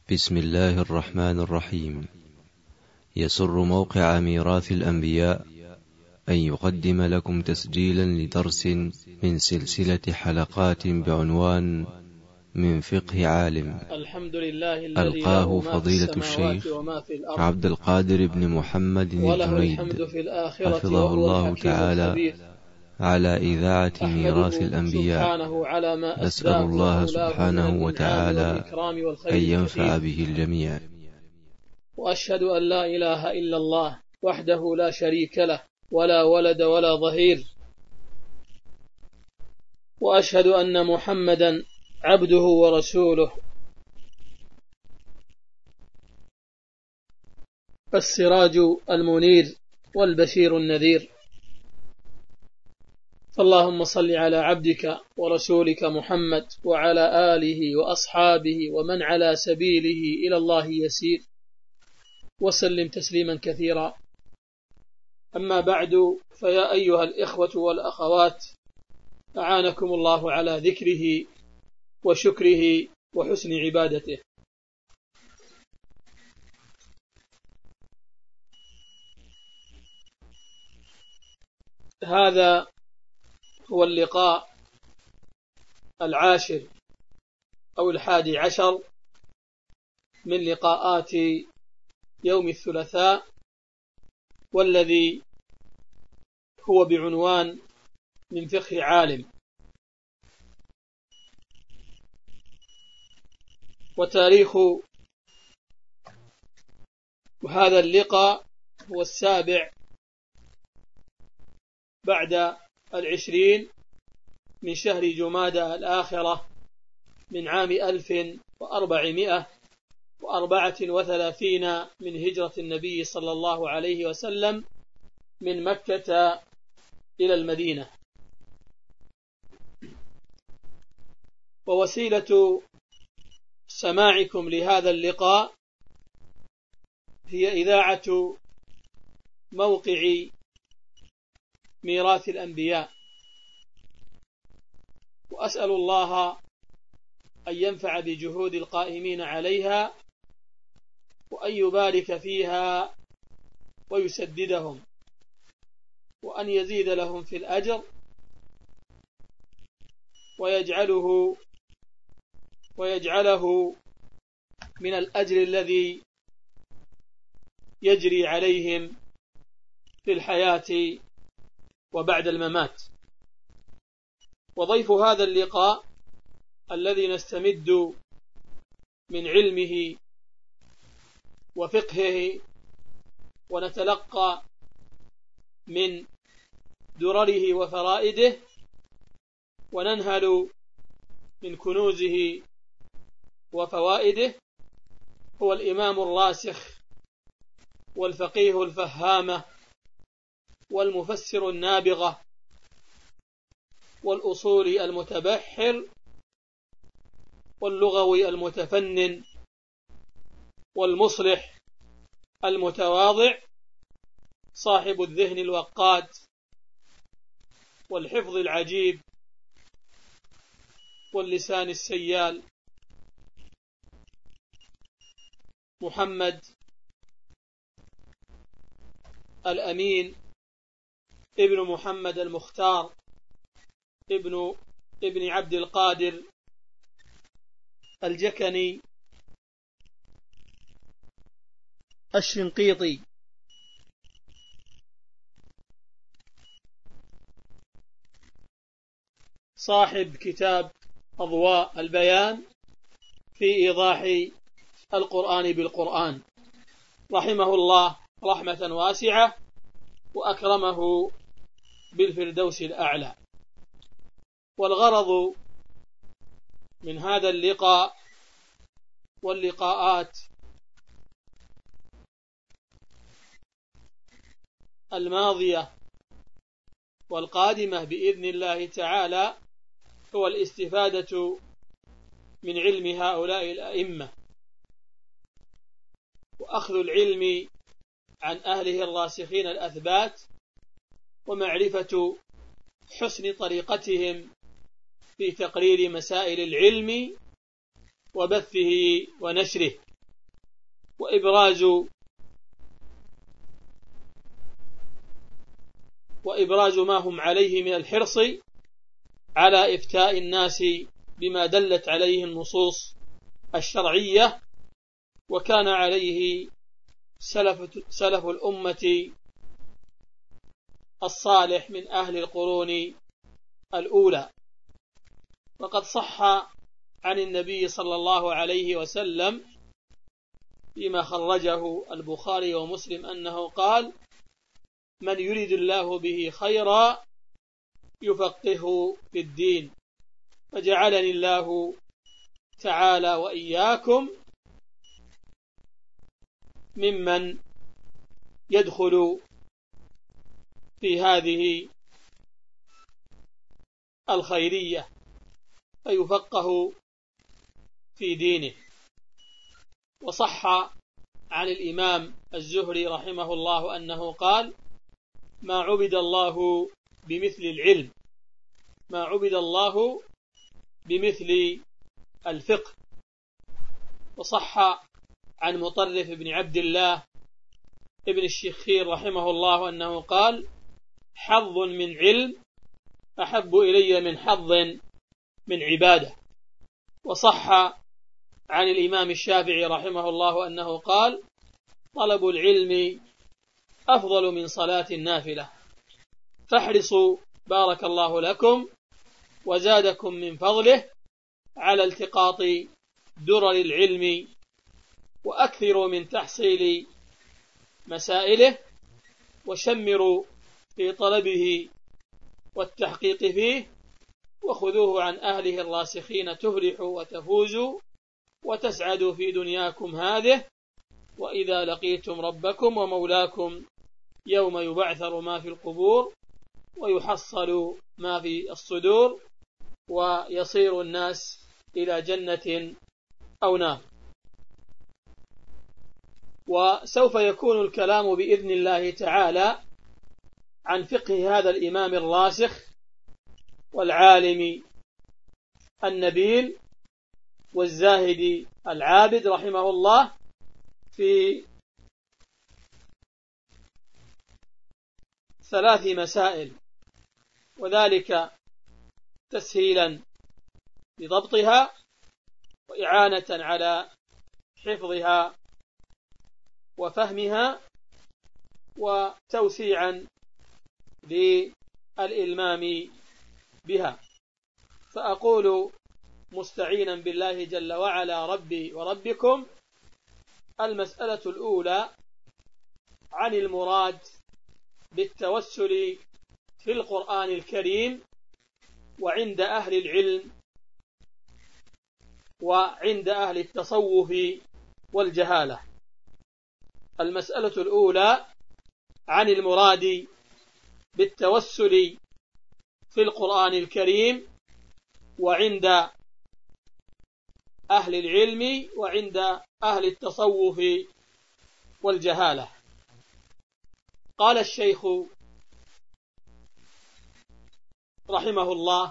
بسم الله الرحمن الرحيم. يسر موقع ميراث الأنبياء أن يقدم لكم تسجيلا لدرس من سلسلة حلقات بعنوان من فقه عالم، الحمد لله الذي ألقاه فضيلة الشيخ عبد القادر بن محمد الجنيد حفظه الله تعالى على إذاعة ميراث الأنبياء. نسأل الله سبحانه وتعالى أن ينفع به الجميع. وأشهد أن لا إله إلا الله وحده لا شريك له ولا ولد ولا ظهير، وأشهد أن محمدا عبده ورسوله السراج المنير والبشير النذير. اللهم صل على عبدك ورسولك محمد وعلى آله وأصحابه ومن على سبيله إلى الله يسير، وسلم تسليما كثيرا. أما بعد، فيا أيها الإخوة والأخوات، أعانكم الله على ذكره وشكره وحسن عبادته. هذا هو اللقاء العاشر أو 11 من لقاءات يوم الثلاثاء، والذي هو بعنوان من فقه عالم. وتاريخ هذا اللقاء هو 7 بعد 20 من شهر جمادى الآخرة من عام 1434 من هجرة النبي صلى الله عليه وسلم من مكة إلى المدينة. ووسيلة سماعكم لهذا اللقاء هي إذاعة موقع ميراث الأنبياء، وأسأل الله أن ينفع بجهود القائمين عليها، وأن يبارك فيها ويسددهم، وأن يزيد لهم في الأجر، ويجعله من الأجر الذي يجري عليهم في الحياة وبعد الممات. وضيف هذا اللقاء الذي نستمد من علمه وفقهه ونتلقى من درره وفرائده وننهل من كنوزه وفوائده، هو الإمام الراسخ والفقيه الفهامة والمفسر النابغة والأصولي المتبحر واللغوي المتفنن والمصلح المتواضع، صاحب الذهن الوقاد والحفظ العجيب واللسان السيال، محمد الأمين ابن محمد المختار ابن عبد القادر الجكني الشنقيطي، صاحب كتاب أضواء البيان في إيضاح القرآن بالقرآن، رحمه الله رحمة واسعة وأكرمه بالفردوس الأعلى. والغرض من هذا اللقاء واللقاءات الماضية والقادمة بإذن الله تعالى هو الاستفادة من علم هؤلاء الأئمة، وأخذ العلم عن أهله الراسخين الأثبات، ومعرفة حسن طريقتهم في تقرير مسائل العلم وبثه ونشره، وإبراز ما هم عليه من الحرص على إفتاء الناس بما دلت عليه النصوص الشرعية، وكان عليه سلف الأمة الصالح من أهل القرون الأولى. وقد صح عن النبي صلى الله عليه وسلم فيما خرجه البخاري ومسلم أنه قال: من يريد الله به خيرا يفقهه في الدين. فجعلني الله تعالى وإياكم ممن يدخل في هذه الخيرية فيفقه في دينه. وصح عن الإمام الزهري رحمه الله أنه قال: ما عبد الله بمثل العلم، ما عبد الله بمثل الفقه. وصح عن مطرف بن عبد الله ابن الشخير رحمه الله أنه قال: حظ من علم أحب إلي من حظ من عبادة. وصح عن الإمام الشافعي رحمه الله أنه قال: طلب العلم أفضل من صلاة النافلة. فاحرصوا بارك الله لكم وزادكم من فضله على التقاط درر العلم، وأكثروا من تحصيل مسائله، وشمروا في طلبه والتحقيق فيه، وخذوه عن أهله الراسخين تفلحوا وتفوزوا وتسعدوا في دنياكم هذه، وإذا لقيتم ربكم ومولاكم يوم يبعثر ما في القبور ويحصل ما في الصدور ويصير الناس إلى جنة أو نار. وسوف يكون الكلام بإذن الله تعالى عن فقه هذا الإمام الراسخ والعالم النبيل والزاهد العابد رحمه الله في 3 مسائل، وذلك تسهيلا لضبطها وإعانة على حفظها وفهمها وتوسيعا للإلمام بها. فأقول مستعينا بالله جل وعلا ربي وربكم: المسألة الأولى عن المراد بالتوسل في القرآن الكريم وعند أهل العلم وعند أهل التصوف والجهالة. المسألة الأولى عن المراد بالتوسل في القرآن الكريم وعند أهل العلم وعند أهل التصوف والجهالة. قال الشيخ رحمه الله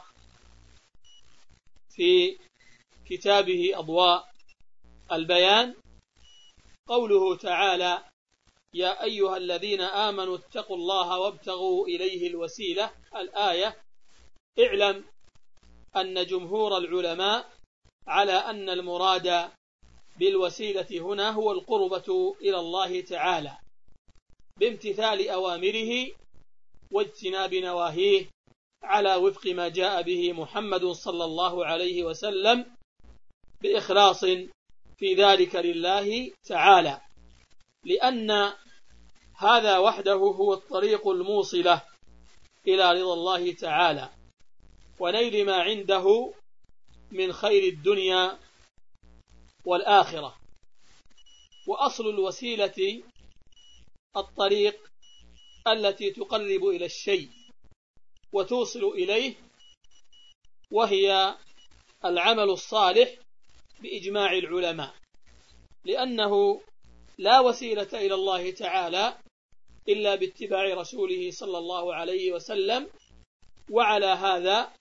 في كتابه أضواء البيان قوله تعالى: يا أيها الذين آمنوا اتقوا الله وابتغوا إليه الوسيلة. الآية: اعلم أن جمهور العلماء على أن المراد بالوسيلة هنا هو القربة إلى الله تعالى بامتثال أوامره واجتناب نواهيه على وفق ما جاء به محمد صلى الله عليه وسلم بإخلاص في ذلك لله تعالى، لأن هذا وحده هو الطريق الموصلة إلى رضا الله تعالى ونيل ما عنده من خير الدنيا والآخرة. وأصل الوسيلة الطريق التي تقرب إلى الشيء وتوصل إليه، وهي العمل الصالح بإجماع العلماء، لأنه لا وسيلة إلى الله تعالى إلا باتباع رسوله صلى الله عليه وسلم. وعلى هذا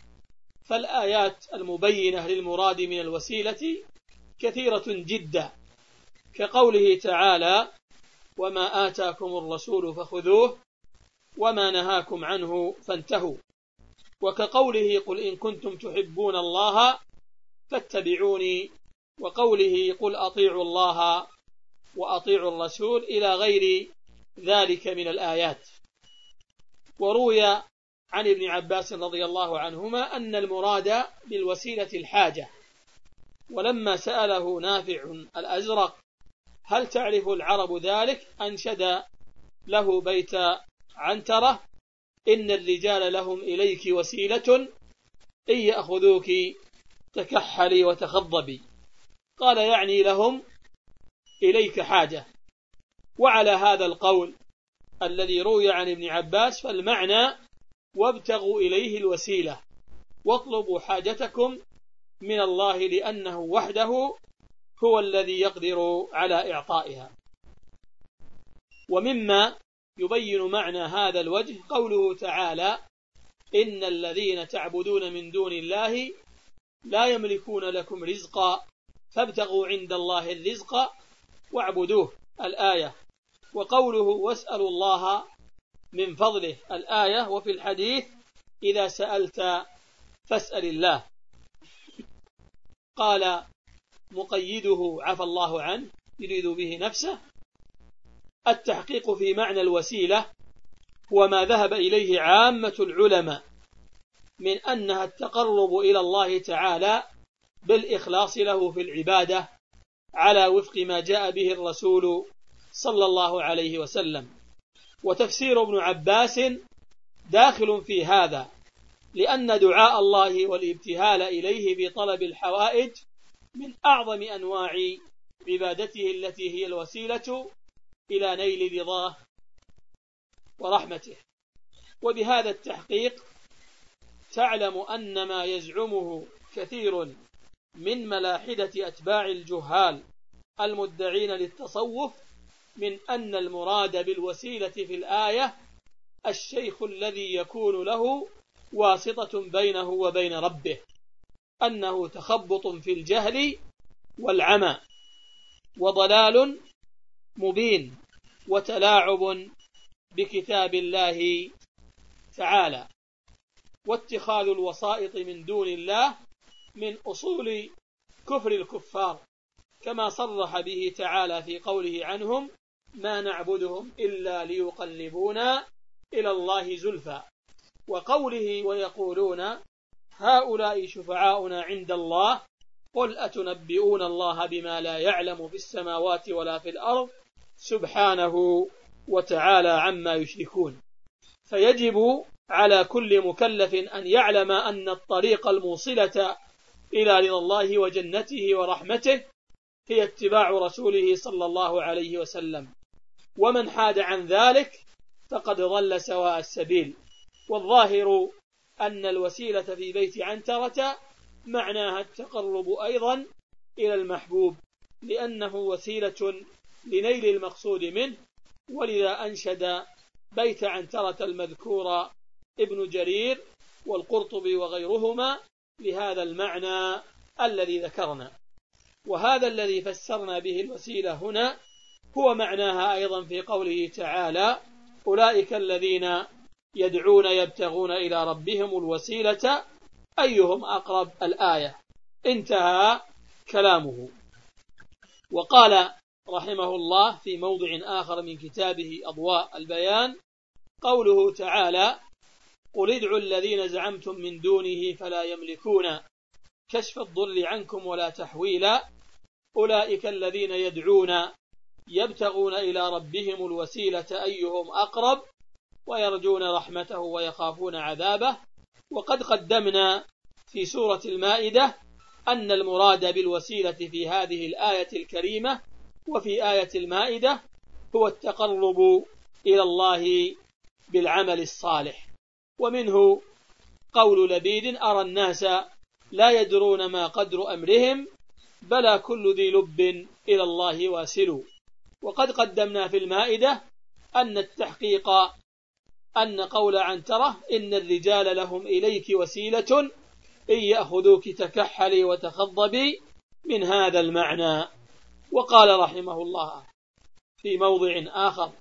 فالآيات المبينة للمراد من الوسيلة كثيرة جدا، كقوله تعالى وما آتاكم الرسول فخذوه وما نهاكم عنه فانتهوا، وكقوله قل إن كنتم تحبون الله فاتبعوني، وقوله قل أطيعوا الله وأطيعوا الرسول إلى غير ذلك من الآيات. وروي عن ابن عباس رضي الله عنهما أن المراد بالوسيلة الحاجة، ولما سأله نافع الأزرق هل تعرف العرب ذلك أنشد له بيت عنترة إن الرجال لهم إليك وسيلة إن يأخذوك تكحلي وتخضبي، قال يعني لهم إليك حاجة. وعلى هذا القول الذي روي عن ابن عباس فالمعنى وابتغوا إليه الوسيلة واطلبوا حاجتكم من الله لأنه وحده هو الذي يقدر على إعطائها. ومما يبين معنى هذا الوجه قوله تعالى إن الذين تعبدون من دون الله لا يملكون لكم رزقا فابتغوا عند الله الرزق واعبدوه الآية، وقوله واسألوا الله من فضله الآية، وفي الحديث إذا سألت فاسأل الله. قال مقيده عفى الله عنه يريد به نفسه التحقيق في معنى الوسيلة هو ما ذهب إليه عامة العلماء من أنها التقرب إلى الله تعالى بالإخلاص له في العبادة على وفق ما جاء به الرسول صلى الله عليه وسلم. وتفسير ابن عباس داخل في هذا، لأن دعاء الله والابتهال إليه بطلب الحوائج من أعظم أنواع عبادته التي هي الوسيلة إلى نيل رضاه ورحمته. وبهذا التحقيق تعلم أن ما يزعمه كثير من ملاحدة أتباع الجهال المدعين للتصوف من أن المراد بالوسيلة في الآية الشيخ الذي يكون له واسطة بينه وبين ربه، أنه تخبط في الجهل والعمى وضلال مبين وتلاعب بكتاب الله تعالى، واتخاذ الوسائط من دون الله من أصول كفر الكفار، كما صرح به تعالى في قوله عنهم ما نعبدهم إلا ليقربونا إلى الله زلفى، وقوله ويقولون هؤلاء شفعاؤنا عند الله قل أتنبئون الله بما لا يعلم في السماوات ولا في الأرض سبحانه وتعالى عما يشركون. فيجب على كل مكلف أن يعلم أن الطريق الموصلة إلى رضا الله وجنته ورحمته هي اتباع رسوله صلى الله عليه وسلم، ومن حاد عن ذلك فقد ضل سواء السبيل. والظاهر أن الوسيلة في بيت عنترة معناها التقرب أيضا إلى المحبوب، لأنه وسيلة لنيل المقصود منه، ولذا أنشد بيت عنترة المذكور ابن جرير والقرطبي وغيرهما لهذا المعنى الذي ذكرنا. وهذا الذي فسرنا به الوسيلة هنا هو معناها أيضا في قوله تعالى أولئك الذين يدعون يبتغون إلى ربهم الوسيلة أيهم أقرب الآية، انتهى كلامه. وقال رحمه الله في موضع آخر من كتابه أضواء البيان قوله تعالى قل ادعوا الذين زعمتم من دونه فلا يملكون كشف الضر عنكم ولا تحويلا أولئك الذين يدعون يبتغون إلى ربهم الوسيلة أيهم أقرب ويرجون رحمته ويخافون عذابه. وقد قدمنا في سورة المائدة أن المراد بالوسيلة في هذه الآية الكريمة وفي آية المائدة هو التقرب إلى الله بالعمل الصالح. ومنه قول لبيد أرى الناس لا يدرون ما قدر أمرهم بلى كل ذي لب إلى الله واسل. وقد قدمنا في المائدة أن التحقيق أن قول عنترة إن الرجال لهم إليك وسيلة إن يأخذوك تكحلي وتخضبي من هذا المعنى. وقال رحمه الله في موضع آخر: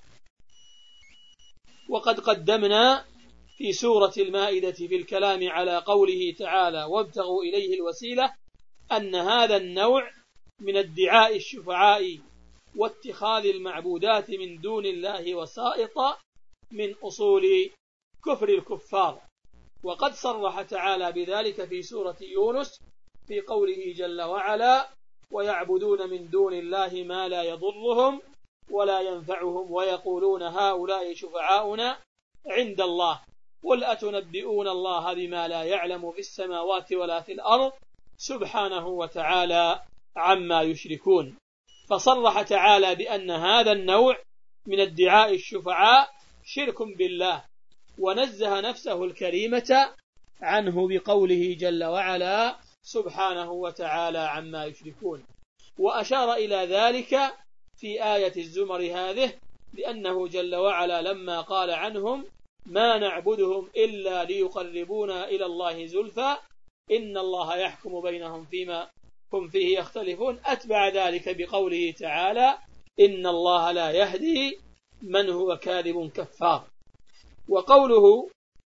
وقد قدمنا في سورة المائدة في الكلام على قوله تعالى وابتغوا إليه الوسيلة أن هذا النوع من ادعاء الشفعاء واتخاذ المعبودات من دون الله وسائط من أصول كفر الكفار، وقد صرح تعالى بذلك في سورة يونس في قوله جل وعلا: ويعبدون من دون الله ما لا يضرهم ولا ينفعهم ويقولون هؤلاء شفعاؤنا عند الله قل أتنبئون الله بما لا يعلم في السماوات ولا في الأرض سبحانه وتعالى عما يشركون. فصرح تعالى بأن هذا النوع من ادعاء الشفعاء شرك بالله، ونزه نفسه الكريمة عنه بقوله جل وعلا سبحانه وتعالى عما يشركون. وأشار إلى ذلك في آية الزمر هذه، لأنه جل وعلا لما قال عنهم ما نعبدهم إلا ليقربونا إلى الله زلفى إن الله يحكم بينهم فيما هم فيه يختلفون، أتبع ذلك بقوله تعالى إن الله لا يهدي من هو كاذب كفار. وقوله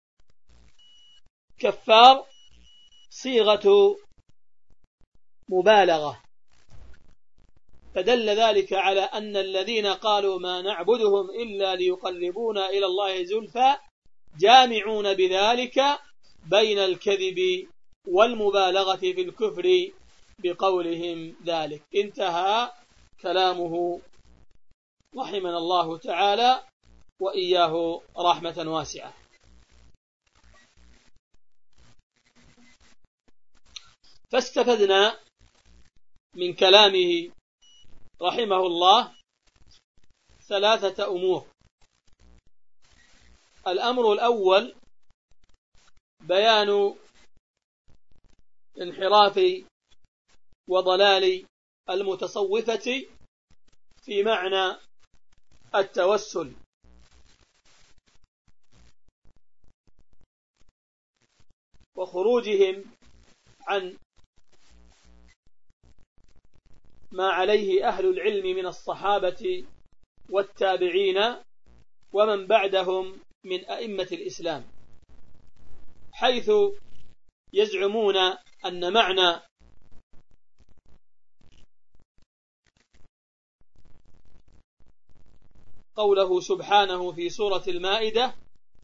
كفار صيغة مبالغة، فدل ذلك على أن الذين قالوا ما نعبدهم إلا ليقربونا إلى الله زلفى جامعون بذلك بين الكذب والمبالغة في الكفر بقولهم ذلك. انتهى كلامه رحمنا الله تعالى وإياه رحمة واسعة. فاستفدنا من كلامه رحمه الله ثلاثة أمور. الأمر الأول بيان انحراف وضلال المتصوفة في معنى التوسل، وخروجهم عن ما عليه أهل العلم من الصحابة والتابعين ومن بعدهم من أئمة الإسلام، حيث يزعمون أن معنى قوله سبحانه في سورة المائدة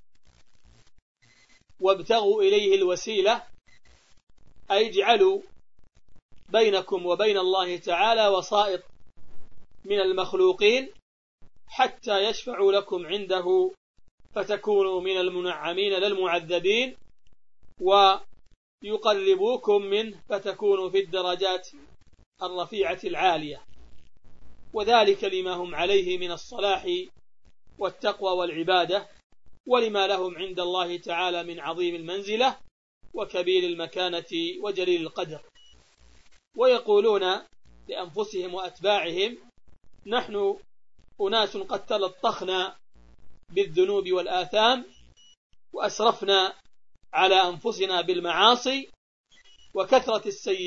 وابتغوا إليه الوسيلة أي اجعلوا بينكم وبين الله تعالى وسائط من المخلوقين حتى يشفعوا لكم عنده فتكونوا من المنعمين للمعذبين ويقربوكم منه فتكونوا في الدرجات الرفيعة العالية، وذلك لما هم عليه من الصلاح والتقوى والعبادة، ولما لهم عند الله تعالى من عظيم المنزلة وكبير المكانة وجليل القدر. ويقولون لأنفسهم وأتباعهم نحن أناس قد تلطخنا بالذنوب والآثام وأسرفنا على أنفسنا بالمعاصي وكثرت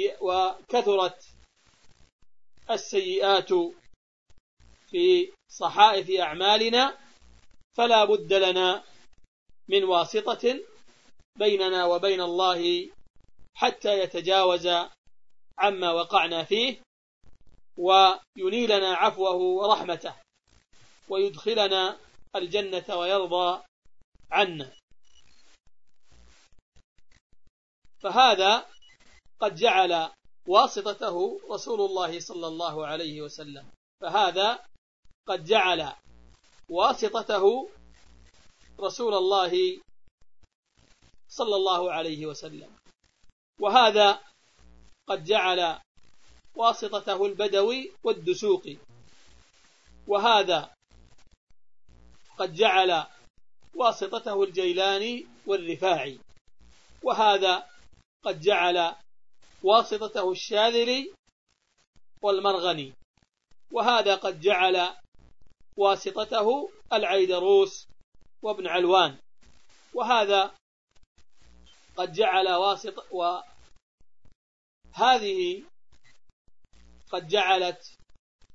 السيئات في صحائف أعمالنا، فلا بد لنا من واسطة بيننا وبين الله حتى يتجاوز عما وقعنا فيه وينيلنا عفوه ورحمته ويدخلنا الجنة ويرضى عنا. فهذا قد جعل واسطته رسول الله صلى الله عليه وسلم، فهذا قد جعل واسطته رسول الله صلى الله عليه وسلم، وهذا قد جعل واسطته البدوي والدسوقي، وهذا قد جعل واسطته الجيلاني والرفاعي، وهذا قد جعل واسطته الشاذلي والمرغني، وهذا قد جعل واسطته العيدروس وابن علوان، وهذا قد جعل وهذه قد جعلت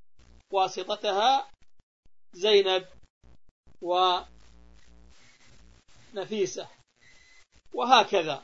واسطتها زينب ونفيسة، وهكذا.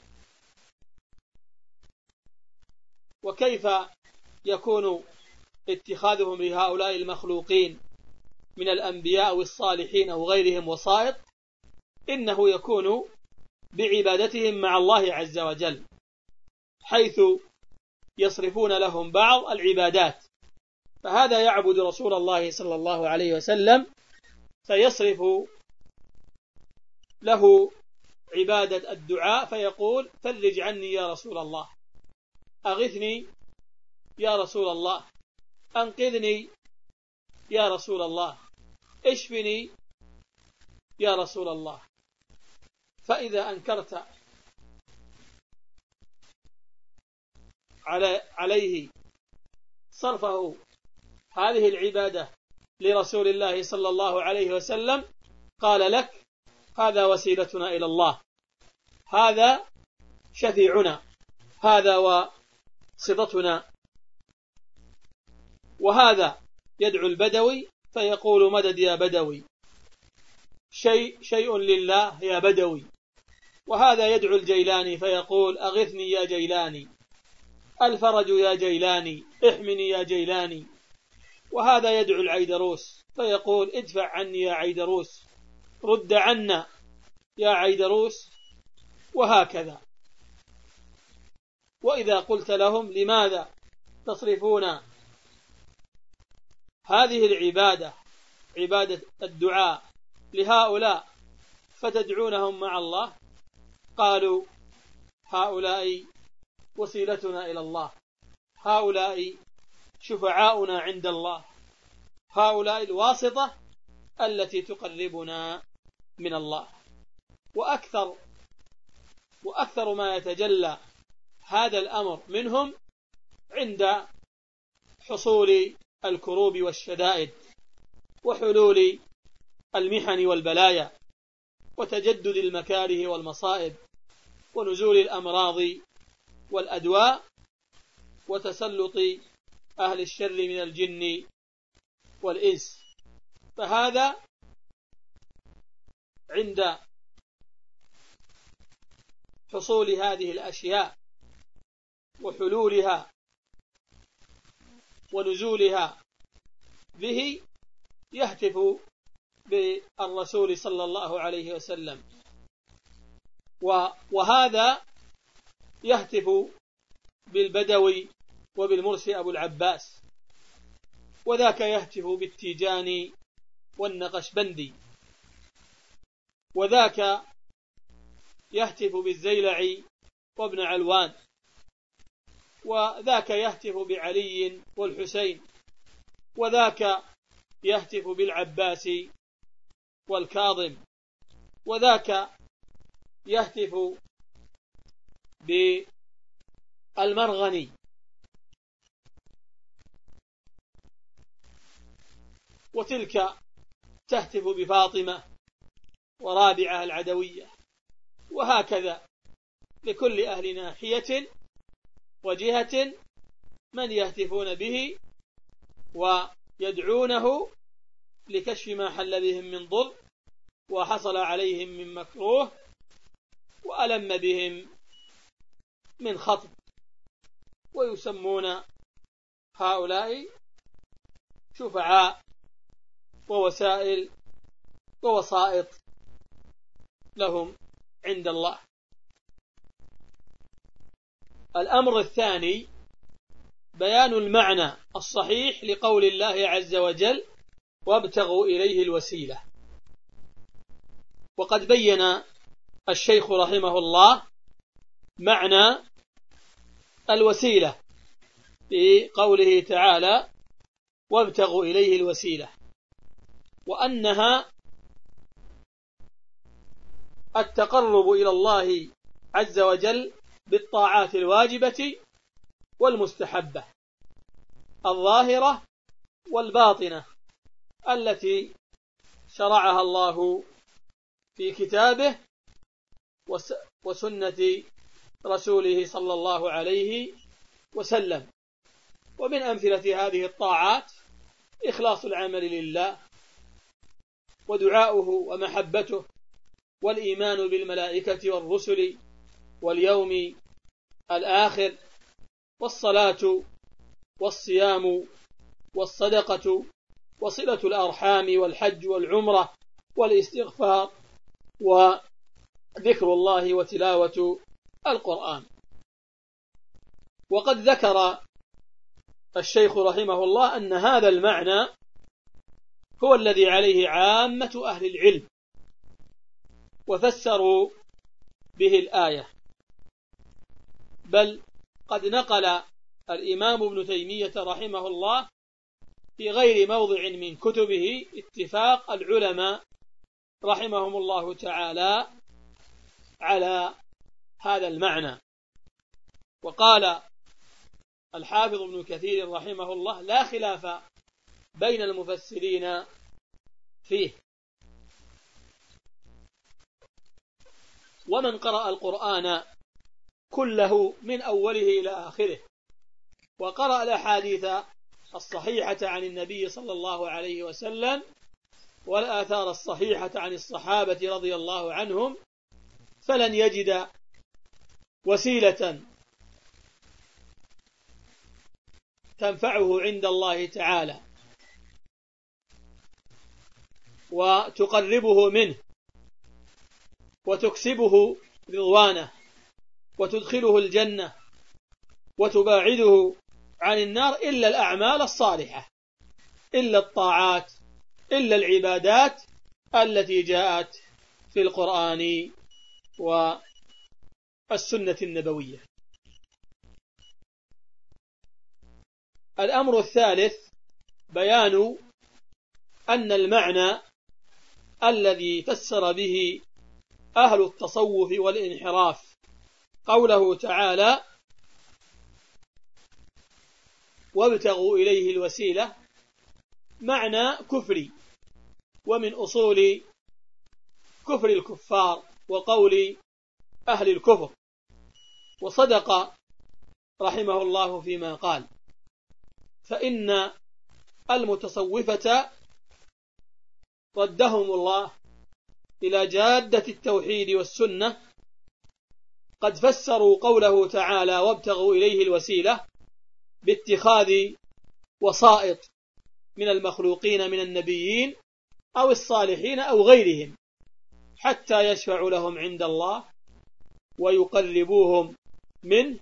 وكيف يكون اتخاذهم لهؤلاء المخلوقين من الأنبياء والصالحين أو غيرهم وسائط؟ إنه يكون بعبادتهم مع الله عز وجل، حيث يصرفون لهم بعض العبادات. فهذا يعبد رسول الله صلى الله عليه وسلم فيصرف له عبادة الدعاء، فيقول: فرج عني يا رسول الله، أغثني يا رسول الله، أنقذني يا رسول الله، اشفني يا رسول الله. فإذا أنكرت عليه صرفه هذه العبادة لرسول الله صلى الله عليه وسلم، قال لك: هذا وسيلتنا إلى الله، هذا شفيعنا، هذا وصدتنا. وهذا يدعو البدوي فيقول: مدد يا بدوي، شيء لله يا بدوي. وهذا يدعو الجيلاني فيقول: أغثني يا جيلاني، الفرج يا جيلاني، احمني يا جيلاني. وهذا يدعو العيدروس فيقول: ادفع عني يا عيدروس، رد عنا يا عيدروس، وهكذا. وإذا قلت لهم: لماذا تصرفون هذه العبادة، عبادة الدعاء، لهؤلاء فتدعونهم مع الله؟ قالوا: هؤلاء وسيلتنا إلى الله، هؤلاء شفعاؤنا عند الله، هؤلاء الواسطة التي تقربنا من الله. وأكثر ما يتجلى هذا الأمر منهم عند حصول الكروب والشدائد، وحلول المحن والبلايا، وتجدد المكاره والمصائب، ونزول الأمراض والأدواء، وتسلط أهل الشر من الجن والإنس. فهذا عند حصول هذه الأشياء وحلولها ونزولها به يهتف بالرسول صلى الله عليه وسلم، وهذا يهتف بالبدوي وبالمرسي أبو العباس، وذاك يهتف بالتيجاني والنقشبندي، وذاك يهتف بالزيلعي وابن علوان، وذاك يهتف بعلي والحسين، وذاك يهتف بالعباس والكاظم، وذاك يهتف بالمرغني، وتلك تهتف بفاطمة ورابعة العدوية، وهكذا لكل أهل ناحية وجهة من يهتفون به ويدعونه لكشف ما حل بهم من ضر وحصل عليهم من مكروه وألم بهم من خطب. ويسمون هؤلاء شفعاء ووسائل ووسائط لهم عند الله. الأمر الثاني بيان المعنى الصحيح لقول الله عز وجل: وابتغوا إليه الوسيلة. وقد بين الشيخ رحمه الله معنى الوسيلة في قوله تعالى: وابتغوا إليه الوسيلة، وأنها التقرب إلى الله عز وجل بالطاعات الواجبة والمستحبة الظاهرة والباطنة التي شرعها الله في كتابه وسنة رسوله صلى الله عليه وسلم. ومن أمثلة هذه الطاعات إخلاص العمل لله، ودعاؤه ومحبته، والإيمان بالملائكة والرسل واليوم الآخر، والصلاة والصيام والصدقة وصلة الأرحام والحج والعمرة والاستغفار وذكر الله وتلاوة القرآن. وقد ذكر الشيخ رحمه الله أن هذا المعنى هو الذي عليه عامة أهل العلم، وفسروا به الآية، بل قد نقل الإمام ابن تيمية رحمه الله في غير موضع من كتبه اتفاق العلماء رحمهم الله تعالى على هذا المعنى. وقال الحافظ ابن كثير رحمه الله: لا خلاف بين المفسرين فيه. ومن قرأ القرآن كله من أوله إلى آخره، وقرأ الأحاديث الصحيحة عن النبي صلى الله عليه وسلم والآثار الصحيحة عن الصحابة رضي الله عنهم، فلن يجد وسيلة تنفعه عند الله تعالى وتقربه منه وتكسبه رضوانه وتدخله الجنة وتباعده عن النار إلا الأعمال الصالحة، إلا الطاعات، إلا العبادات التي جاءت في القرآن والسنة النبوية. الأمر الثالث بيان أن المعنى الذي فسر به أهل التصوف والانحراف قوله تعالى: وابتغوا إليه الوسيلة، معنى كفري، ومن أصول كفر الكفار وقول أهل الكفر. وصدق رحمه الله فيما قال، فإن المتصوفة ردهم الله إلى جادة التوحيد والسنة، قد فسروا قوله تعالى: وابتغوا إليه الوسيلة باتخاذ وسائط من المخلوقين من النبيين أو الصالحين أو غيرهم حتى يشفعوا لهم عند الله ويقربوهم منه،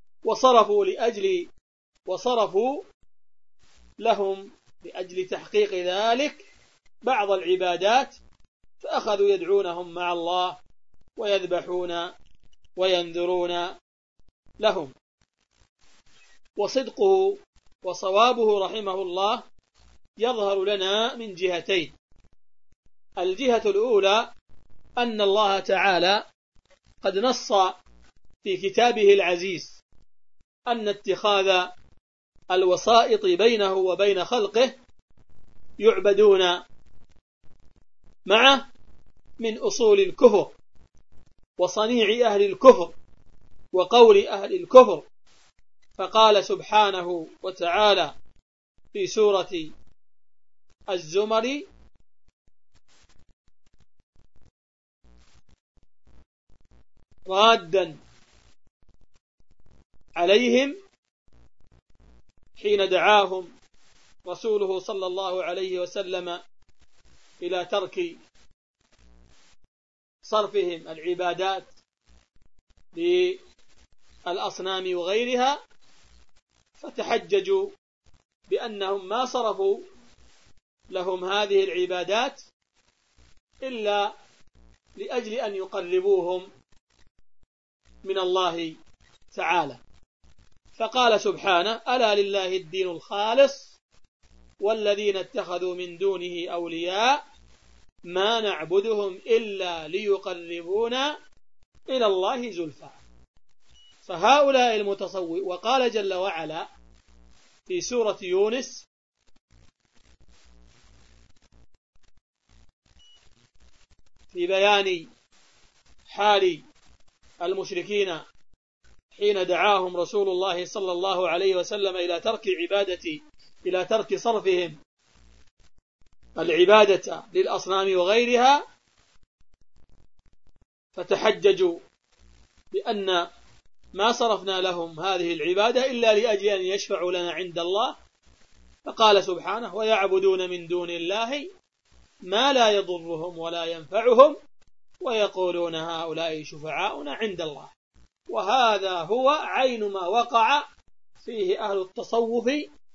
وصرفوا لهم لأجل تحقيق ذلك بعض العبادات، فأخذوا يدعونهم مع الله ويذبحون وينذرون لهم. وصدقه وصوابه رحمه الله يظهر لنا من جهتين: الجهة الأولى أن الله تعالى قد نص في كتابه العزيز أن اتخاذ الوسائط بينه وبين خلقه يعبدون معه من أصول الكفر وصنيع أهل الكفر وقول أهل الكفر. فقال سبحانه وتعالى في سورة الزمر: رادا عليهم حين دعاهم رسوله صلى الله عليه وسلم إلى ترك صرفهم العبادات للأصنام وغيرها، فتحججوا بأنهم ما صرفوا لهم هذه العبادات إلا لأجل أن يقربوهم من الله تعالى. فقال سبحانه: ألا لله الدين الخالص والذين اتخذوا من دونه أولياء ما نعبدهم إلا ليقربونا إلى الله زلفى. فهؤلاء المتصوف. وقال جل وعلا في سورة يونس: في بيان حال المشركين حين دعاهم رسول الله صلى الله عليه وسلم إلى ترك صرفهم العبادة للأصنام وغيرها فتحججوا بأن ما صرفنا لهم هذه العبادة إلا لأجل أن يشفعوا لنا عند الله، فقال سبحانه: ويعبدون من دون الله ما لا يضرهم ولا ينفعهم ويقولون هؤلاء شفعاؤنا عند الله. وهذا هو عين ما وقع فيه أهل التصوف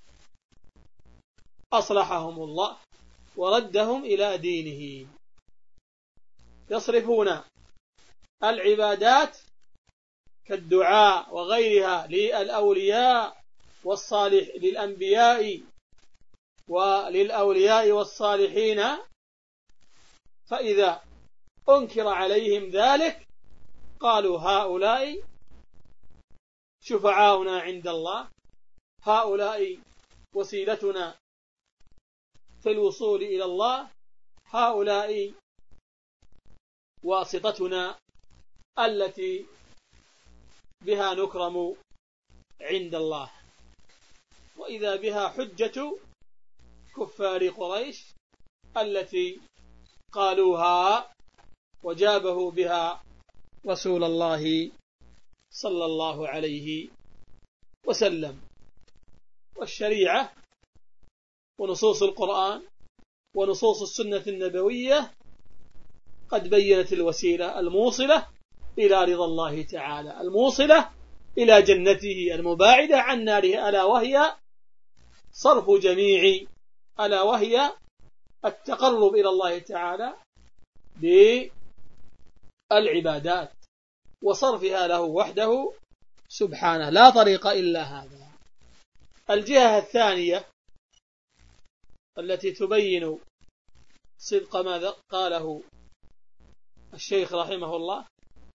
أصلحهم الله وردهم إلى دينه، يصرفون العبادات كالدعاء وغيرها للأولياء والصالح للأنبياء وللأولياء والصالحين، فإذا أنكر عليهم ذلك قالوا هؤلاء شفعاؤنا عند الله، هؤلاء وسيلتنا في الوصول إلى الله، هؤلاء واسطتنا التي بها نكرم عند الله. وإذا بها حجة كفار قريش التي قالوها وجابه بها رسول الله صلى الله عليه وسلم. والشريعة ونصوص القرآن ونصوص السنة النبوية قد بينت الوسيلة الموصلة إلى رضا الله تعالى، الموصلة إلى جنته المباعدة عن ناره، ألا وهي صرف جميع، ألا وهي التقرب إلى الله تعالى بالعبادات وصرفها له وحده سبحانه، لا طريق إلا هذا. الجهة الثانية التي تبين صدق ما قاله الشيخ رحمه الله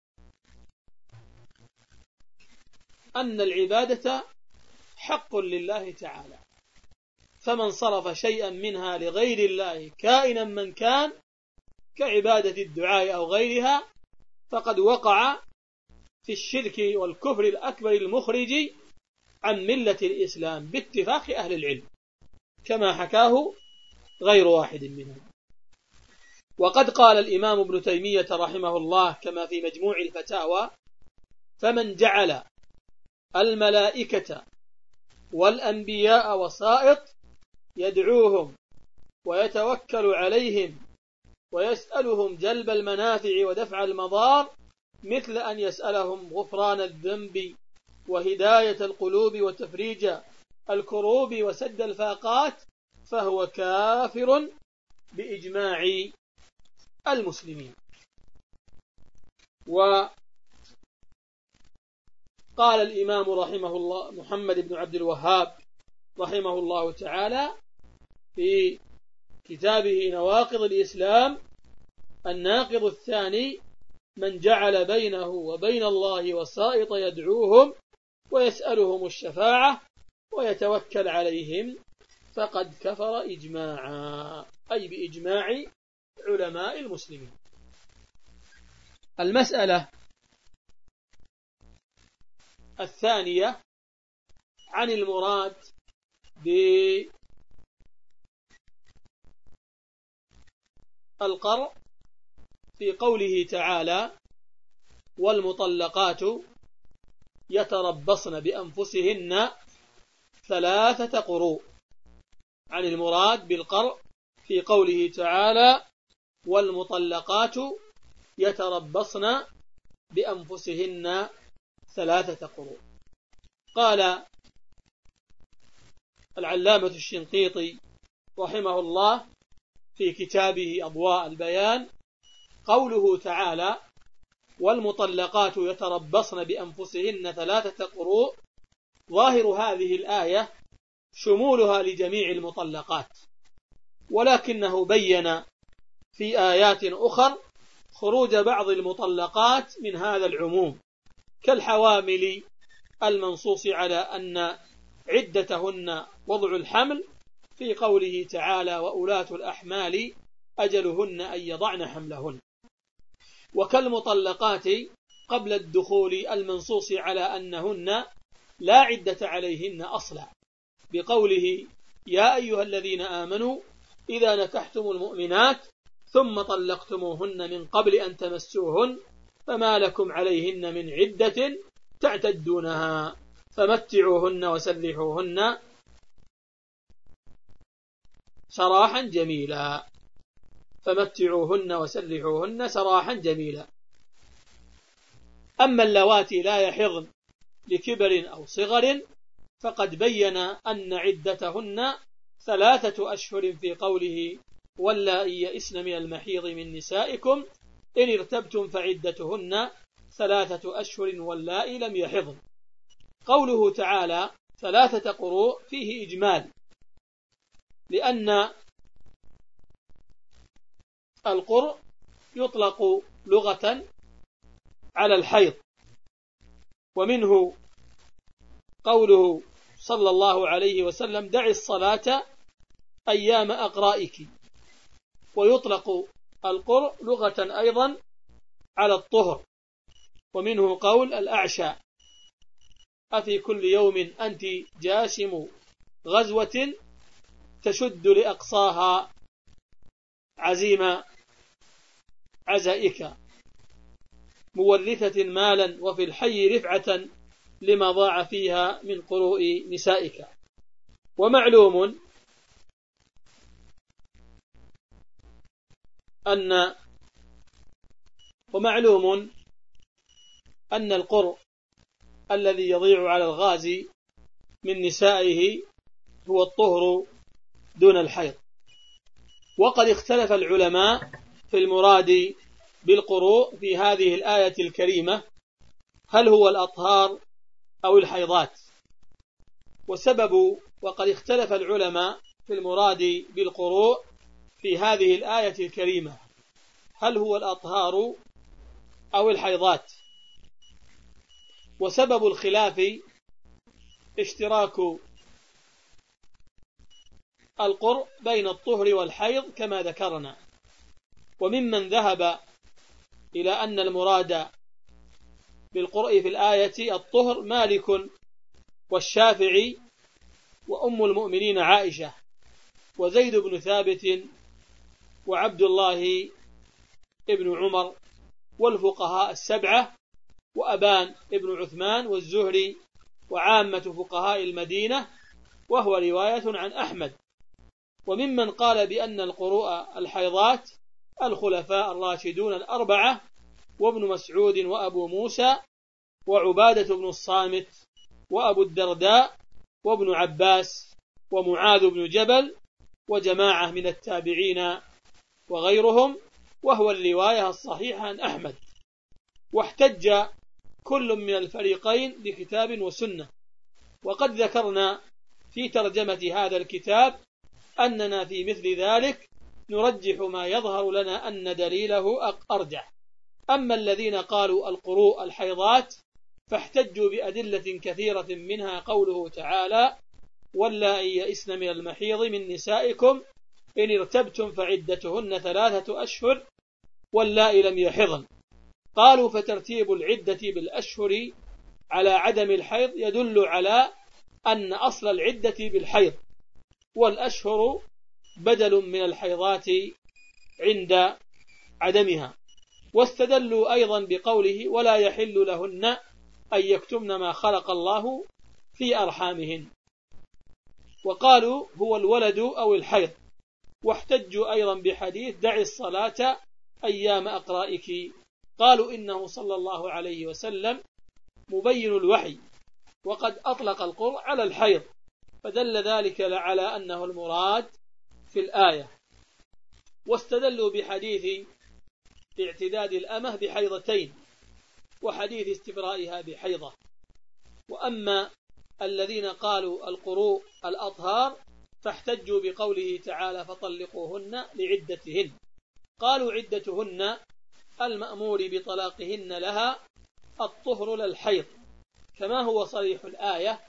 أن العبادة حق لله تعالى، فمن صرف شيئا منها لغير الله كائنا من كان كعبادة الدعاء أو غيرها فقد وقع في الشرك والكفر الأكبر المخرج عن ملة الإسلام باتفاق أهل العلم، كما حكاه غير واحد منهم. وقد قال الإمام ابن تيمية رحمه الله كما في مجموع الفتاوى: فمن جعل الملائكة والأنبياء وسائط يدعوهم ويتوكل عليهم ويسألهم جلب المنافع ودفع المضار مثل أن يسألهم غفران الذنب وهداية القلوب وتفريج الكروب وسد الفاقات، فهو كافر بإجماع المسلمين. وقال الإمام رحمه الله محمد بن عبد الوهاب رحمه الله تعالى في كتابه نواقض الإسلام: الناقض الثاني من جعل بينه وبين الله وسائط يدعوهم ويسألهم الشفاعة ويتوكل عليهم فقد كفر إجماعا، أي بإجماع علماء المسلمين. المسألة الثانية عن المراد بالقرء في قوله تعالى: والمطلقات يتربصن بأنفسهن 3 قروء. عن المراد بالقرء في قوله تعالى: والمطلقات يتربصن بأنفسهن 3 قروء. قال العلامة الشنقيطي رحمه الله في كتابه أضواء البيان: قوله تعالى: والمطلقات يتربصن بأنفسهن 3 قروء، ظاهر هذه الآية شمولها لجميع المطلقات، ولكنه بين في آيات أخر خروج بعض المطلقات من هذا العموم، كالحوامل المنصوص على أن عدتهن وضع الحمل في قوله تعالى: وأولاة الأحمال أجلهن أن يضعن حملهن، وكالمطلقات قبل الدخول المنصوص على أنهن لا عدة عليهن أصلا، بقوله: يا أيها الذين آمنوا إذا نكحتم المؤمنات ثم طلقتموهن من قبل أن تمسوهن فما لكم عليهن من عدة تعتدونها فمتعوهن وسرحوهن سراحا جميلا. فمتعوهن وسرحوهن سراحا جميلا. أما اللواتي لا يحضن لكبر أو صغر فقد بين أن عدتهن 3 أشهر في قوله واللائي يئسن من المحيض من نسائكم إن ارتبتم فعدتهن 3 أشهر واللائي لم يحضن. قوله تعالى 3 قروء فيه إجمال، لأن القرء يطلق لغة على الحيض، ومنه قوله صلى الله عليه وسلم دع الصلاة أيام أقرائك، ويطلق القرء لغة أيضا على الطهر، ومنه قول الأعشى أفي كل يوم أنت جاسم غزوة تشد لأقصاها عزيم عزائك مورثة مالا وفي الحي رفعة لما ضاع فيها من قروء نسائك. ومعلوم أن القرء الذي يضيع على الغازي من نسائه هو الطهر دون الحيض. وقد اختلف العلماء في المراد بالقروء في هذه الآية الكريمة، هل هو الأطهار أو الحيضات؟ وقد اختلف العلماء في المراد بالقروء في هذه الآية الكريمة، هل هو الأطهار أو الحيضات؟ وسبب الخلاف اشتراك القرء بين الطهر والحيض كما ذكرنا. وممن ذهب إلى أن المراد بالقرء في الآية الطهر مالك والشافعي وأم المؤمنين عائشة وزيد بن ثابت وعبد الله ابن عمر والفقهاء 7 وأبان ابن عثمان والزهري وعامة فقهاء المدينة، وهو رواية عن أحمد. وممن قال بأن القروء الحيضات الخلفاء الراشدون 4 وابن مسعود وأبو موسى وعبادة بن الصامت وأبو الدرداء وابن عباس ومعاذ بن جبل وجماعة من التابعين وغيرهم، وهو الرواية الصحيحة عن أحمد. واحتج كل من الفريقين بكتاب وسنة. وقد ذكرنا في ترجمة هذا الكتاب أننا في مثل ذلك نرجح ما يظهر لنا أن دليله أرجح. أما الذين قالوا القروء الحيضات فاحتجوا بأدلة كثيرة، منها قوله تعالى واللائي يئسن من المحيض من نسائكم إن ارتبتم فعدتهن 3 أشهر واللائي لم يحضن. قالوا فترتيب العدة بالأشهر على عدم الحيض يدل على أن أصل العدة بالحيض، والأشهر بدل من الحيضات عند عدمها. واستدلوا أيضا بقوله ولا يحل لهن أن يكتمن ما خلق الله في أرحامهن، وقالوا هو الولد أو الحيض. واحتجوا أيضا بحديث دع الصلاة أيام أقرائك، قالوا إنه صلى الله عليه وسلم مبين الوحي وقد أطلق القرء على الحيض، فدل ذلك على أنه المراد في الآية. واستدلوا بحديث اعتداد الأمة بحيضتين وحديث استبرائها بحيضة. وأما الذين قالوا القروء الأطهار فاحتجوا بقوله تعالى فطلقوهن لعدتهن، قالوا عدتهن المأمور بطلاقهن لها الطهر للحيض كما هو صريح الآية.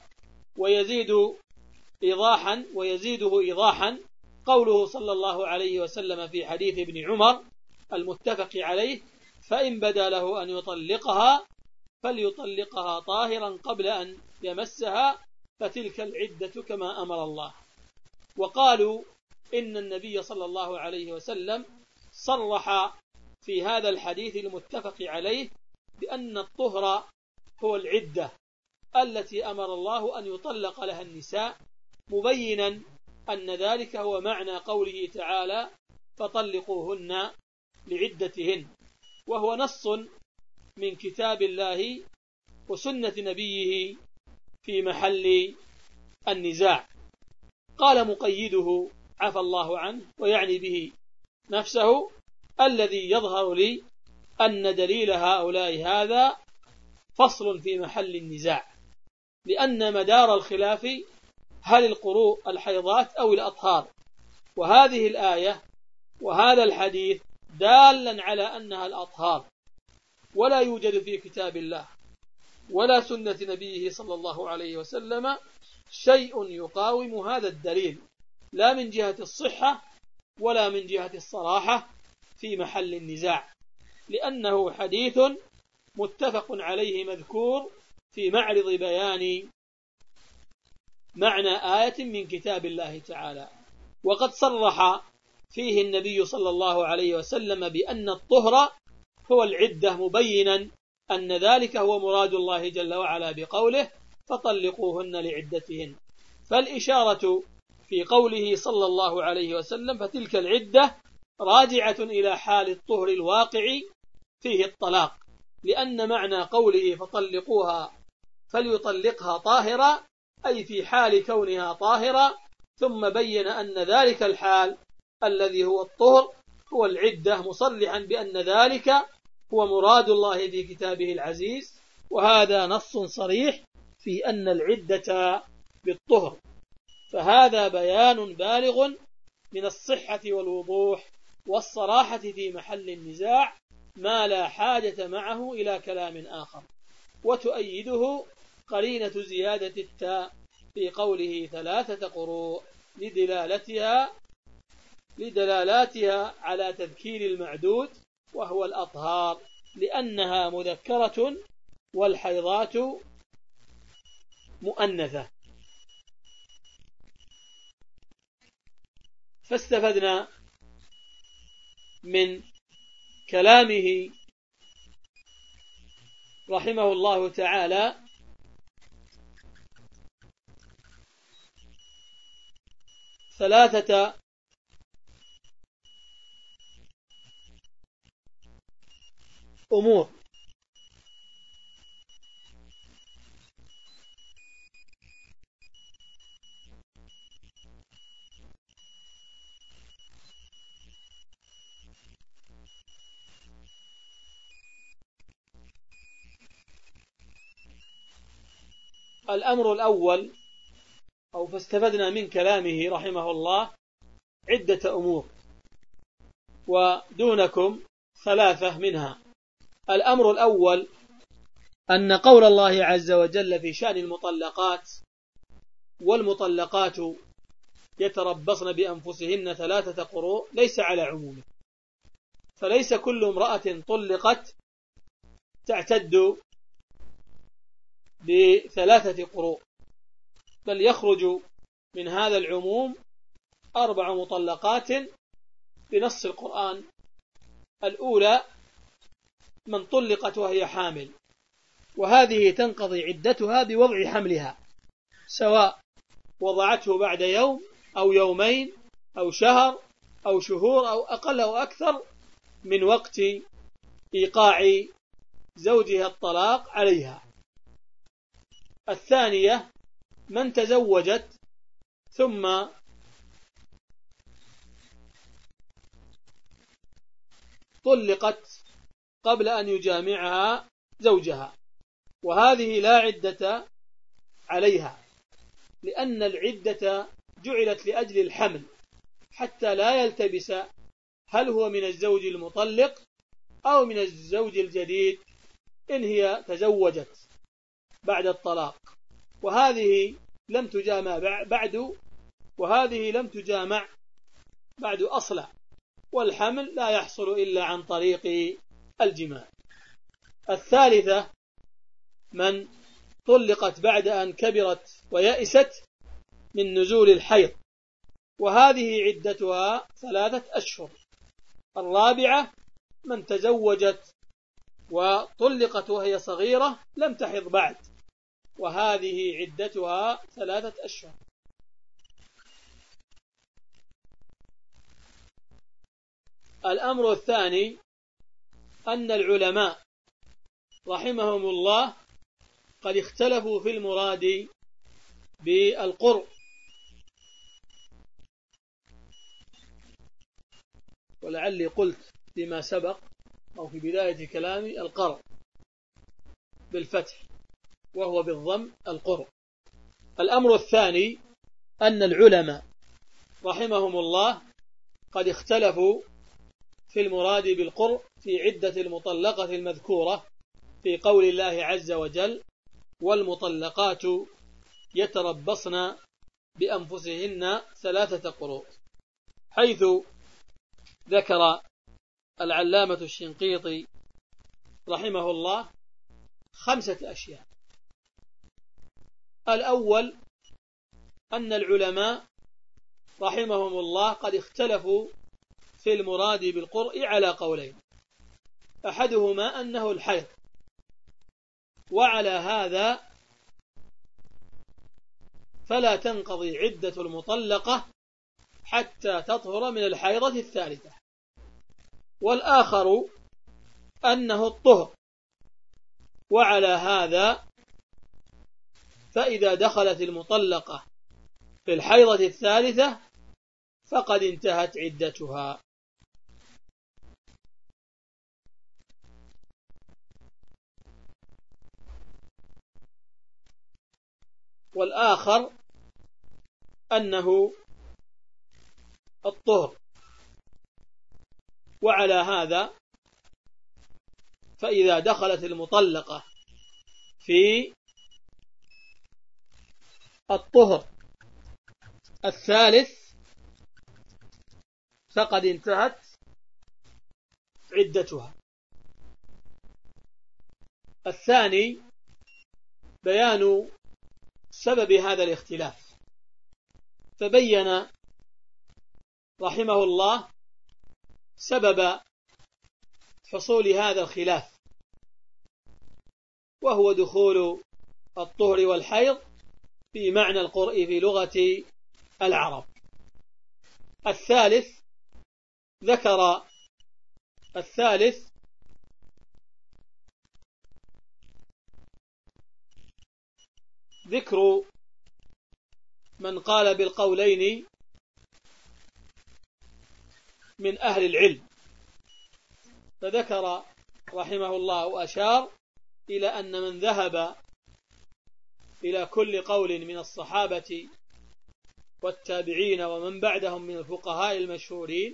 ويزيده إيضاحا قوله صلى الله عليه وسلم في حديث ابن عمر المتفق عليه فإن بدا له أن يطلقها فليطلقها طاهرا قبل أن يمسها فتلك العدة كما أمر الله. وقالوا إن النبي صلى الله عليه وسلم صرح في هذا الحديث المتفق عليه بأن الطهر هو العدة التي أمر الله أن يطلق لها النساء، مبينا أن ذلك هو معنى قوله تعالى فطلقوهن لعدتهن، وهو نص من كتاب الله وسنة نبيه في محل النزاع. قال مقيده عفى الله عنه، ويعني به نفسه، الذي يظهر لي أن دليل هؤلاء هذا فصل في محل النزاع، لأن مدار الخلاف هل القروء الحيضات أو الأطهار، وهذه الآية وهذا الحديث دالا على أنها الأطهار، ولا يوجد في كتاب الله ولا سنة نبيه صلى الله عليه وسلم شيء يقاوم هذا الدليل، لا من جهة الصحة ولا من جهة الصراحة في محل النزاع، لأنه حديث متفق عليه مذكور في معرض بيان معنى آية من كتاب الله تعالى. وقد صرح فيه النبي صلى الله عليه وسلم بأن الطهر هو العدة، مبينا أن ذلك هو مراد الله جل وعلا بقوله فطلقوهن لعدتهن. فالإشارة في قوله صلى الله عليه وسلم فتلك العدة راجعة إلى حال الطهر الواقع فيه الطلاق، لأن معنى قوله فطلقوها فليطلقها طاهرة أي في حال كونها طاهرة، ثم بين أن ذلك الحال الذي هو الطهر هو العدة، مصرحا بأن ذلك هو مراد الله في كتابه العزيز، وهذا نص صريح في أن العدة بالطهر، فهذا بيان بالغ من الصحة والوضوح والصراحة في محل النزاع، ما لا حاجة معه إلى كلام آخر. وتؤيده قرينة زيادة التاء في قوله 3 قروء لدلالاتها على تذكير المعدود وهو الأطهار، لأنها مذكرة والحيضات مؤنثة. فاستفدنا من كلامه رحمه الله تعالى ثلاثة أمور. الأمر الأول، أو فاستفدنا من كلامه رحمه الله عدة أمور، ودونكم 3 منها. الأمر الأول أن قول الله عز وجل في شأن المطلقات والمطلقات يتربصن بأنفسهن 3 قروء ليس على عمومه، فليس كل امرأة طلقت تعتد ب3 قروء، بل يخرج من هذا العموم 4 مطلقات بنص القرآن. الأولى من طلقت وهي حامل، وهذه تنقضي عدتها بوضع حملها، سواء وضعته بعد يوم أو يومين أو شهر أو شهور أو أقل أو أكثر من وقت إيقاع زوجها الطلاق عليها. الثانية من تزوجت ثم طلقت قبل أن يجامعها زوجها، وهذه لا عدة عليها، لأن العدة جعلت لأجل الحمل حتى لا يلتبس هل هو من الزوج المطلق أو من الزوج الجديد إن هي تزوجت بعد الطلاق، وهذه لم تجامع بعد، وهذه لم تجامع بعد أصلا، والحمل لا يحصل إلا عن طريق الجماع. الثالثة من طلقت بعد أن كبرت ويأست من نزول الحيض، وهذه عدتها 3 أشهر. الرابعة من تزوجت وطلقت وهي صغيرة لم تحض بعد، وهذه عدتها 3 أشهر. الأمر الثاني أن العلماء رحمهم الله قد اختلفوا في المراد بالقرء، ولعلي قلت فيما سبق أو في بداية كلامي القرء بالفتح وهو بالضم القرء. الأمر الثاني أن العلماء رحمهم الله قد اختلفوا في المراد بالقرء في عدة المطلقة المذكورة في قول الله عز وجل: والمطلقات يتربصن بأنفسهن 3 قروء، حيث ذكر العلامة الشنقيطي رحمه الله 5 أشياء. الأول أن العلماء رحمهم الله قد اختلفوا في المراد بالقرء على قولين، أحدهما أنه الحيض، وعلى هذا فلا تنقضي عدة المطلقة حتى تطهر من الحيضة الثالثة. والآخر أنه الطهر، وعلى هذا فإذا دخلت المطلقة في الحيضة الثالثة فقد انتهت عدتها. والآخر أنه الطهر، وعلى هذا فإذا دخلت المطلقة في الطهر الثالث فقد انتهت عدتها. الثاني بيان سبب هذا الاختلاف، فبين رحمه الله سبب حصول هذا الخلاف، وهو دخول الطهر والحيض في معنى القرء في لغة العرب. الثالث ذكر ذكر من قال بالقولين من أهل العلم، فذكر رحمه الله وأشار إلى أن من ذهب إلى كل قول من الصحابة والتابعين ومن بعدهم من الفقهاء المشهورين،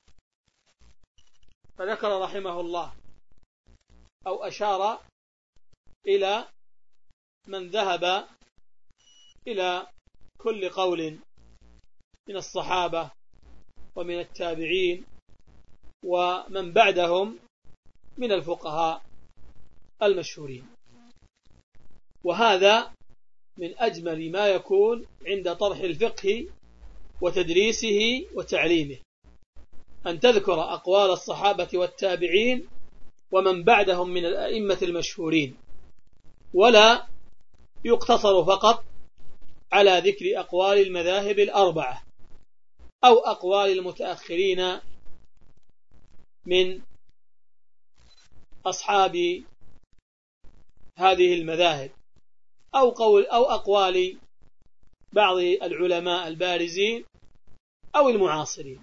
فذكر رحمه الله أو أشار إلى من ذهب إلى كل قول من الصحابة ومن التابعين ومن بعدهم من الفقهاء المشهورين. وهذا من أجمل ما يكون عند طرح الفقه وتدريسه وتعليمه، أن تذكر أقوال الصحابة والتابعين ومن بعدهم من الأئمة المشهورين، ولا يقتصر فقط على ذكر أقوال المذاهب الأربعة أو أقوال المتأخرين من أصحاب هذه المذاهب أو أقوال بعض العلماء البارزين أو المعاصرين.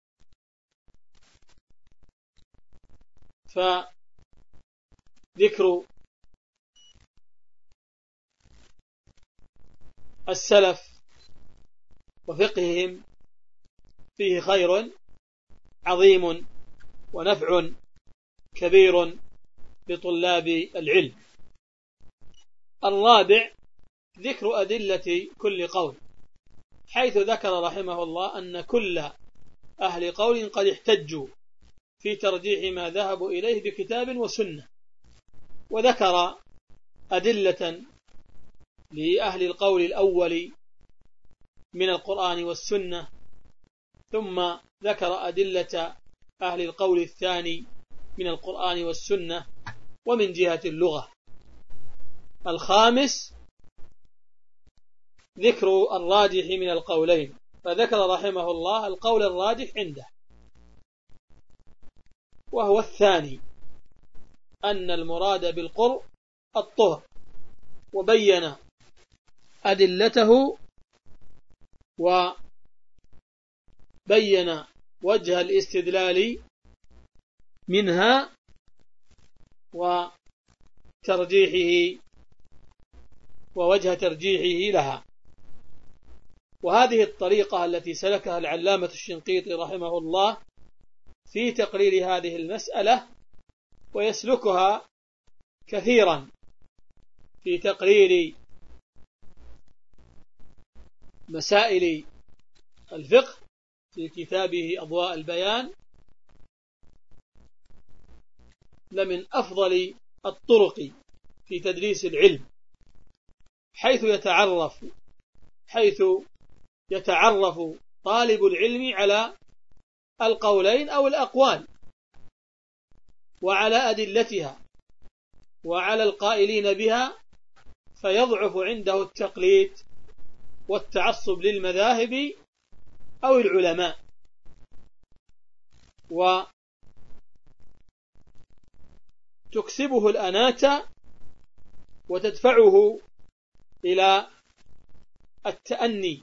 فذكر السلف وفقههم فيه خير عظيم ونفع كبير لطلاب العلم. الرابع ذكر أدلة كل قول، حيث ذكر رحمه الله أن كل أهل قول قد احتجوا في ترجيح ما ذهبوا إليه بكتاب وسنة، وذكر أدلة لأهل القول الأول من القرآن والسنة ثم ذكر أدلة أهل القول الثاني من القرآن والسنة ومن جهة اللغة. الخامس ذكر الراجح من القولين، فذكر رحمه الله القول الراجح عنده، وهو الثاني، أن المراد بالقرء الطهر، وبين أدلته وبين وجه الاستدلال منها وترجيحه ووجه ترجيحه لها. وهذه الطريقة التي سلكها العلامة الشنقيطي رحمه الله في تقرير هذه المسألة، ويسلكها كثيرا في تقرير مسائل الفقه في كتابه أضواء البيان، لمن أفضل الطرق في تدريس العلم، حيث يتعرف طالب العلم على القولين أو الأقوال وعلى أدلتها وعلى القائلين بها، فيضعف عنده التقليد والتعصب للمذاهب أو العلماء، وتكسبه الأناة وتدفعه إلى التأني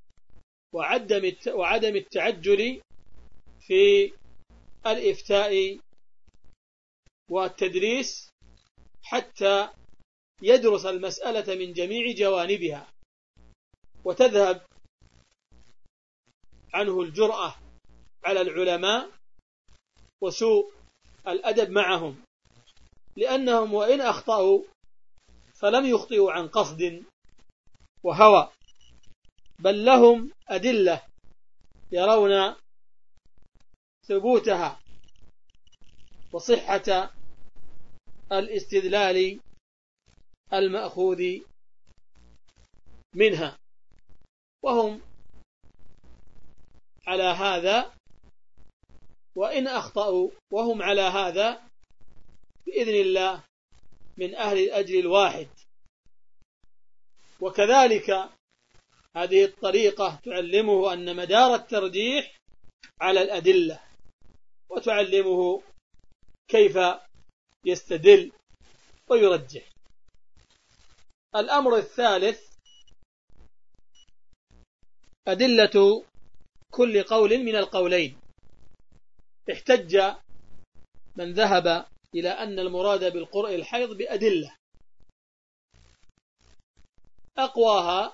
وعدم التعجل في الإفتاء والتدريس، حتى يدرس المسألة من جميع جوانبها، وتذهب عنه الجرأة على العلماء وسوء الأدب معهم، لأنهم وإن أخطأوا فلم يخطئوا عن قصد وهوى، بل لهم أدلة يرون ثبوتها وصحة الاستدلال المأخوذ منها، وهم على هذا، وإن أخطأوا وهم على هذا بإذن الله من أهل الأجر الواحد. وكذلك هذه الطريقة تعلمه أن مدار الترجيح على الأدلة، وتعلمه كيف يستدل ويرجح. الأمر الثالث أدلة كل قول من القولين. احتج من ذهب إلى أن المراد بالقرء الحيض بأدلة، أقواها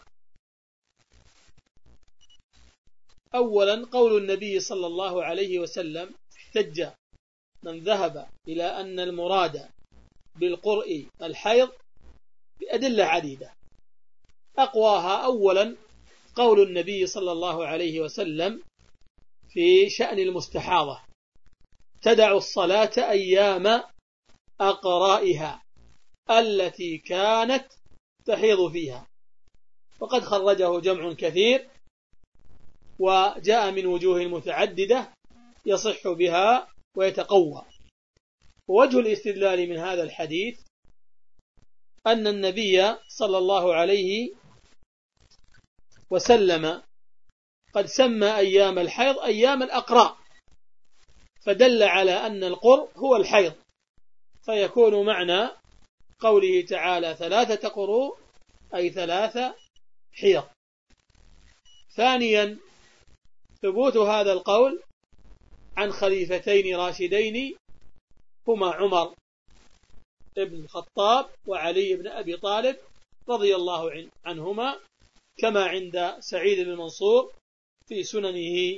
أولا قول النبي صلى الله عليه وسلم. احتج من ذهب إلى أن المراد بالقرء الحيض بأدلة عديدة، أقواها أولا قول النبي صلى الله عليه وسلم في شأن المستحاضة: تدع الصلاة أيام أقرائها التي كانت تحيض فيها. وقد خرجه جمع كثير، وجاء من وجوه متعددة يصح بها ويتقوى. ووجه الاستدلال من هذا الحديث أن النبي صلى الله عليه وسلم قد سمى أيام الحيض أيام الأقراء، فدل على أن القرء هو الحيض، فيكون معنى قوله تعالى 3 قروء أي 3 حيض. ثانيا ثبوت هذا القول عن خليفتين راشدين هما عمر بن الخطاب وعلي بن أبي طالب رضي الله عنهما، كما عند سعيد بن منصور في سننه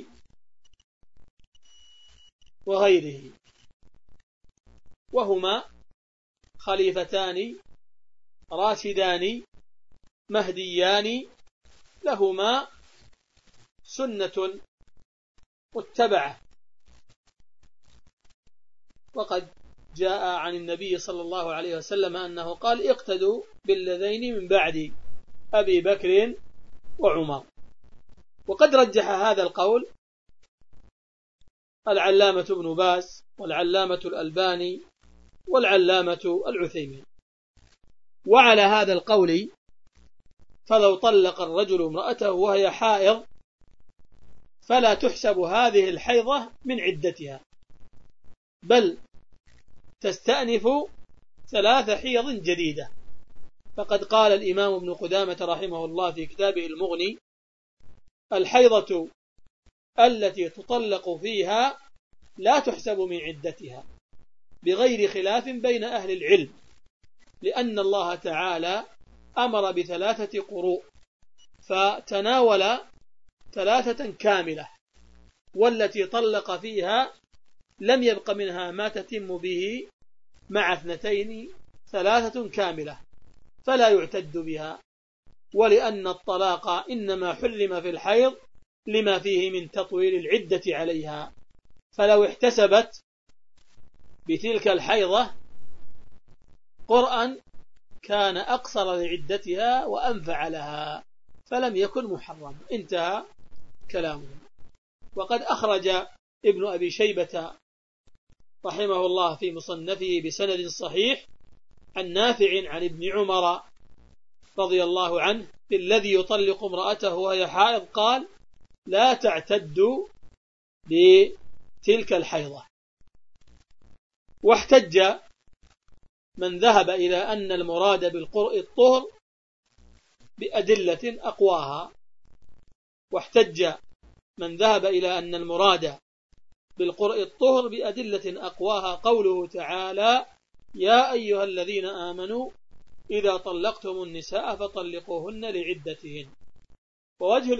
وغيره، وهما خليفتان راشدان مهديان لهما سنة متبعة. وقد جاء عن النبي صلى الله عليه وسلم أنه قال: اقتدوا بالذين من بعد أبي بكر وعمر. وقد رجح هذا القول العلامة ابن باز والعلامة الألباني والعلامة العثيمين. وعلى هذا القول فلو طلق الرجل امرأته وهي حائض فلا تحسب هذه الحيضة من عدتها، بل تستأنف 3 حيض جديدة. فقد قال الإمام ابن قدامة رحمه الله في كتابه المغني: الحيضة التي تطلق فيها لا تحسب من عدتها، بغير خلاف بين أهل العلم، لأن الله تعالى أمر ب3 قروء فتناول 3 كاملة، والتي طلق فيها لم يبق منها ما تتم به مع 2 3 كاملة، فلا يعتد بها. ولأن الطلاق إنما حرم في الحيض لما فيه من تطويل العدة عليها، فلو احتسبت بتلك الحيضة قرءا كان أقصر لعدتها وأنفع لها، فلم يكن محرم. انتهى كلامه. وقد أخرج ابن أبي شيبة رحمه الله في مصنفه بسند صحيح عن نافع عن ابن عمر رضي الله عنه الذي يطلق امرأته وهي حائض قال: لا تعتد بتلك الحيضة. واحتج من ذهب إلى أن المراد بالقرء الطهر بأدلة أقواها، واحتج من ذهب إلى أن المراد بالقرء الطهر بأدلة أقواها قوله تعالى: يا أيها الذين آمنوا إذا طلقتم النساء فطلقوهن لعدتهن. ووجه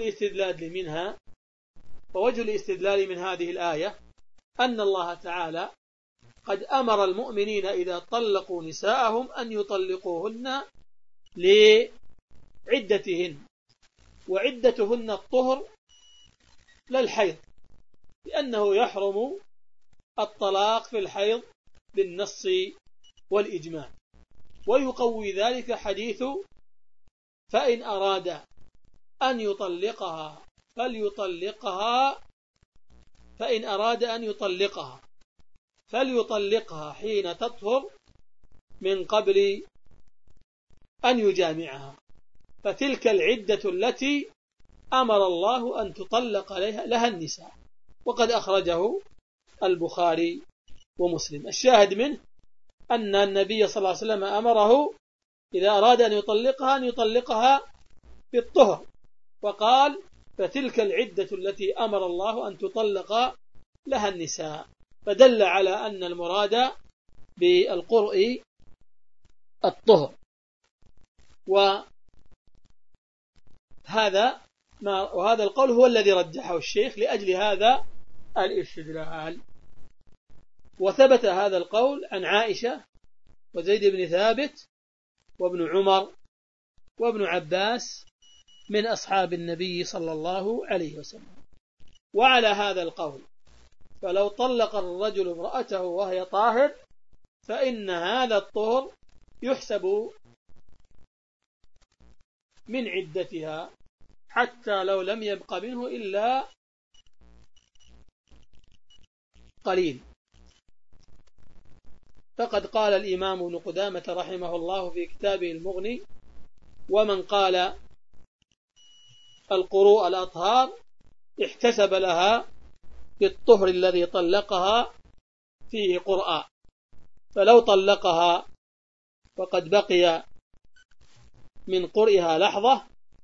الاستدلال من هذه الآية أن الله تعالى قد أمر المؤمنين إذا طلقوا نساءهم أن يطلقوهن لعدتهن، وعدتهن الطهر لا الحيض، لأنه يحرم الطلاق في الحيض بالنص والإجماع. ويقوي ذلك حديث: فإن أراد أن يطلقها فليطلقها، فإن أراد أن يطلقها فليطلقها حين تطهر من قبل أن يجامعها، فتلك العدة التي أمر الله أن تطلق لها النساء. وقد أخرجه البخاري ومسلم. الشاهد منه أن النبي صلى الله عليه وسلم أمره إذا أراد أن يطلقها بالطهر، وقال: فتلك العدة التي أمر الله أن تطلق لها النساء، فدل على أن المراد بالقرء الطهر. وهذا القول هو الذي رجحه الشيخ لأجل هذا الاستدلال. وثبت هذا القول عن عائشة وزيد بن ثابت وابن عمر وابن عباس من أصحاب النبي صلى الله عليه وسلم. وعلى هذا القول فلو طلق الرجل امرأته وهي طاهر فإن هذا الطهر يحسب من عدتها حتى لو لم يبق منه إلا قليل. فقد قال الإمام ابن قدامة رحمه الله في كتابه المغني: ومن قال القروء الأطهار احتسب لها بالطهر الذي طلقها فيه قرآن، فلو طلقها وقد بقي من قرئها لحظة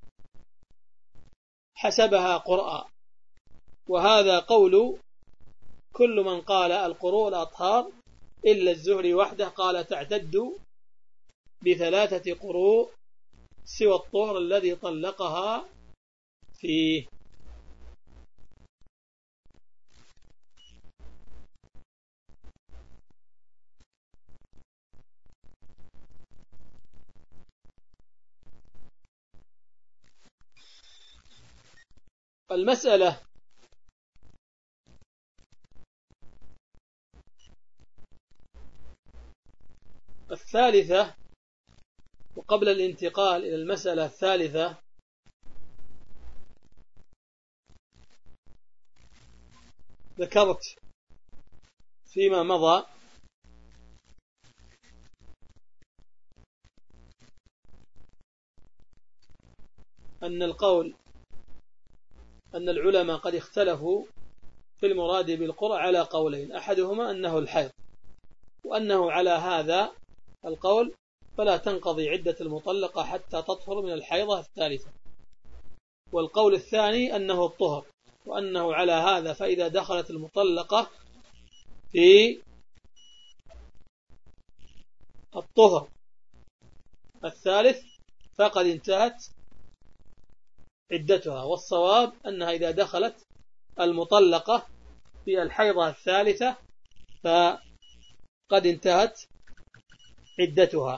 حسبها قرآن. وهذا قول كل من قال القروء الأطهار إلا الزهري وحده، قال تعتد ب3 قروء سوى الطهر الذي طلقها فيه. المسألة الثالثة، وقبل الانتقال إلى المسألة الثالثة ذكرت فيما مضى أن القول أن العلماء قد اختلفوا في المراد بالقرء على قولين، أحدهما أنه الحيض، وأنه على هذا القول فلا تنقضي عدة المطلقة حتى تطهر من الحيضة الثالثة، والقول الثاني أنه الطهر، وأنه على هذا فإذا دخلت المطلقة في الطهر الثالث فقد انتهت عدتها، والصواب أنها إذا دخلت المطلقة في الحيضة الثالثة فقد انتهت عدتها.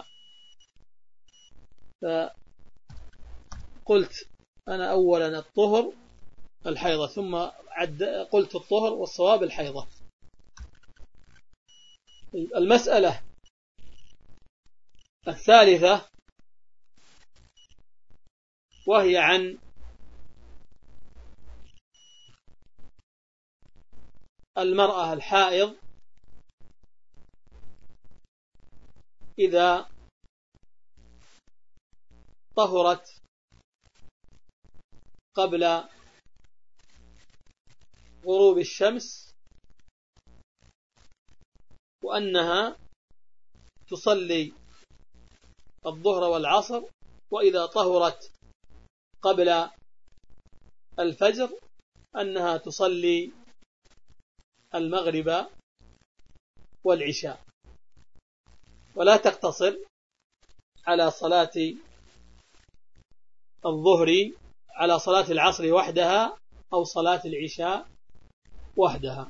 فقلت أنا أولا الطهر الحيضة، ثم قلت الطهر والصواب الحيضة. المسألة الثالثة وهي عن المرأة الحائض إذا طهرت قبل غروب الشمس، وأنها تصلي الظهر والعصر، وإذا طهرت قبل الفجر أنها تصلي المغرب والعشاء، ولا تقتصر على صلاة الظهر على صلاة العصر وحدها أو صلاة العشاء وحدها.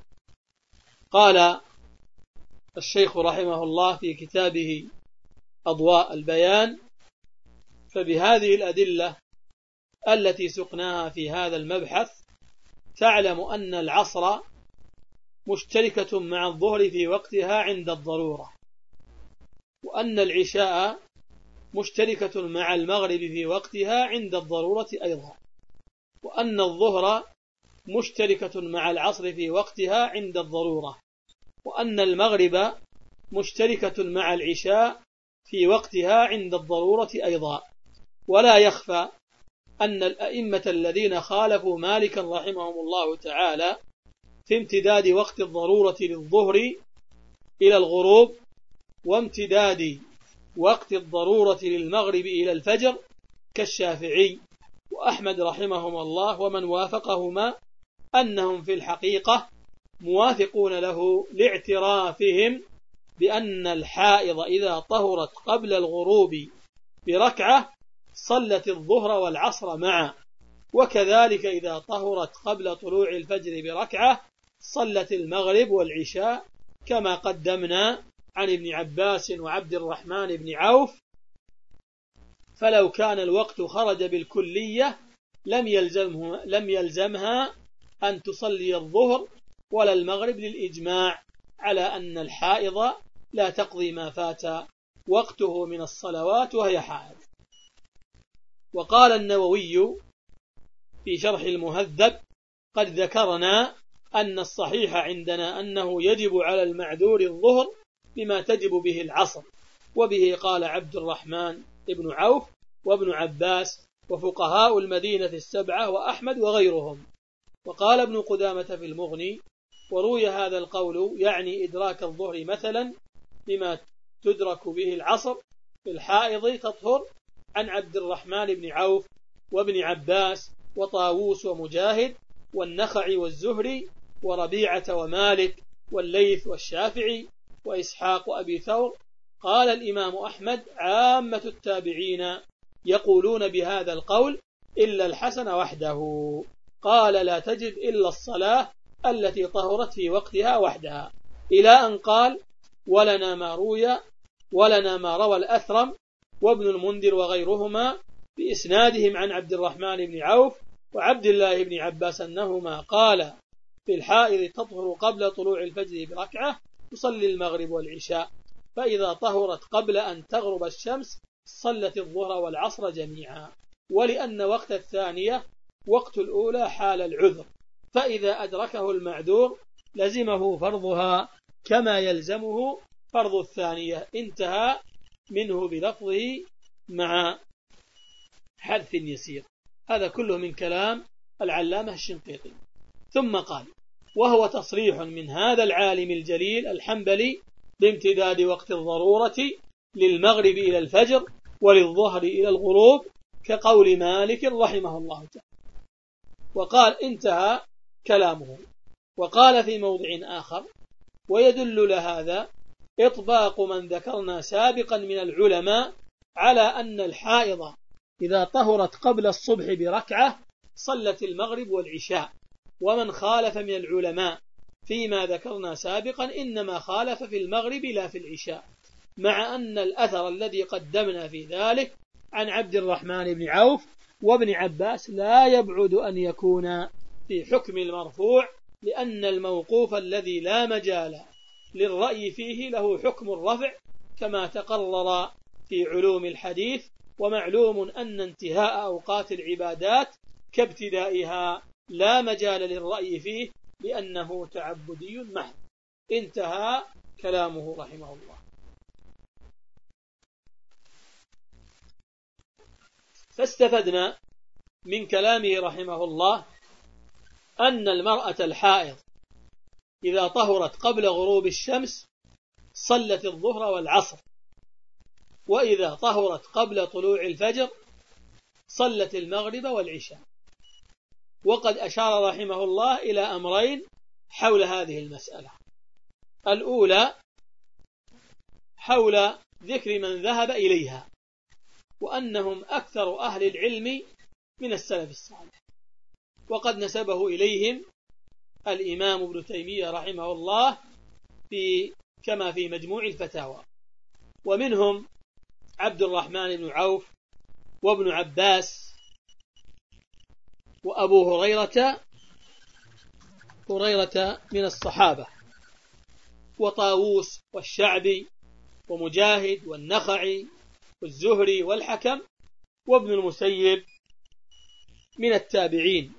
قال الشيخ رحمه الله في كتابه أضواء البيان: فبهذه الأدلة التي سقناها في هذا المبحث تعلم أن العصر مشتركة مع الظهر في وقتها عند الضرورة، وأن العشاء مشتركة مع المغرب في وقتها عند الضرورة أيضا، وأن الظهر مشتركة مع العصر في وقتها عند الضرورة، وأن المغرب مشتركة مع العشاء في وقتها عند الضرورة أيضا. ولا يخفى أن الأئمة الذين خالفوا مالكا رحمهم الله تعالى في امتداد وقت الضرورة للظهر إلى الغروب، وامتداد وقت الضرورة للمغرب إلى الفجر، كالشافعي وأحمد رحمهم الله ومن وافقهما، أنهم في الحقيقة موافقون له لاعترافهم بأن الحائض إذا طهرت قبل الغروب بركعة صلت الظهر والعصر معا، وكذلك إذا طهرت قبل طلوع الفجر بركعة صلت المغرب والعشاء، كما قدمنا عن ابن عباس وعبد الرحمن بن عوف. فلو كان الوقت خرج بالكلية لم يلزمها أن تصلي الظهر ولا المغرب، للإجماع على أن الحائض لا تقضي ما فات وقته من الصلوات وهي حائض. وقال النووي في شرح المهذب: قد ذكرنا أن الصحيح عندنا أنه يجب على المعذور الظهر بما تجب به العصر، وبه قال عبد الرحمن بن عوف وابن عباس وفقهاء المدينة السبعة وأحمد وغيرهم. وقال ابن قدامة في المغني: وروي هذا القول يعني إدراك الظهر مثلا بما تدرك به العصر في الحائض تطهر، عن عبد الرحمن بن عوف وابن عباس وطاووس ومجاهد والنخعي والزهري وربيعة ومالك والليث والشافعي وإسحاق وأبي ثور. قال الإمام أحمد: عامة التابعين يقولون بهذا القول إلا الحسن وحده، قال: لا تجب إلا الصلاة التي طهرت في وقتها وحدها، إلى أن قال: ولنا ما روى الأثرم وابن المنذر وغيرهما بإسنادهم عن عبد الرحمن بن عوف وعبد الله بن عباس أنهما قال: في الحائض تطهر قبل طلوع الفجر بركعة تصلي المغرب والعشاء، فإذا طهرت قبل أن تغرب الشمس صلت الظهر والعصر جميعا، ولأن وقت الثانية وقت الأولى حال العذر، فإذا أدركه المعذور لزمه فرضها كما يلزمه فرض الثانية. انتهى منه بلفظه مع حذف يسير. هذا كله من كلام العلامة الشنقيطي. ثم قال: وهو تصريح من هذا العالم الجليل الحنبلي بامتداد وقت الضرورة للمغرب إلى الفجر وللظهر إلى الغروب، كقول مالك رحمه الله تعالى. وقال: انتهى كلامه. وقال في موضع آخر: ويدل لهذا إطباق من ذكرنا سابقا من العلماء على أن الحائض إذا طهرت قبل الصبح بركعة صلت المغرب والعشاء. ومن خالف من العلماء فيما ذكرنا سابقا إنما خالف في المغرب لا في العشاء، مع أن الأثر الذي قدمنا في ذلك عن عبد الرحمن بن عوف وابن عباس لا يبعد أن يكون في حكم المرفوع، لأن الموقوف الذي لا مجال للرأي فيه له حكم الرفع كما تقرر في علوم الحديث. ومعلوم أن انتهاء أوقات العبادات كابتدائها لا مجال للرأي فيه لأنه تعبدي محض. انتهى كلامه رحمه الله. فاستفدنا من كلامه رحمه الله أن المرأة الحائض إذا طهرت قبل غروب الشمس صلت الظهر والعصر، وإذا طهرت قبل طلوع الفجر صلت المغرب والعشاء. وقد أشار رحمه الله إلى أمرين حول هذه المسألة. الأولى حول ذكر من ذهب إليها، وأنهم أكثر أهل العلم من السلف الصالح، وقد نسبه إليهم الإمام ابن تيمية رحمه الله كما في مجموع الفتاوى. ومنهم عبد الرحمن بن عوف وابن عباس وأبو هريرة من الصحابة، وطاووس والشعبي ومجاهد والنخعي والزهري والحكم وابن المسيب من التابعين.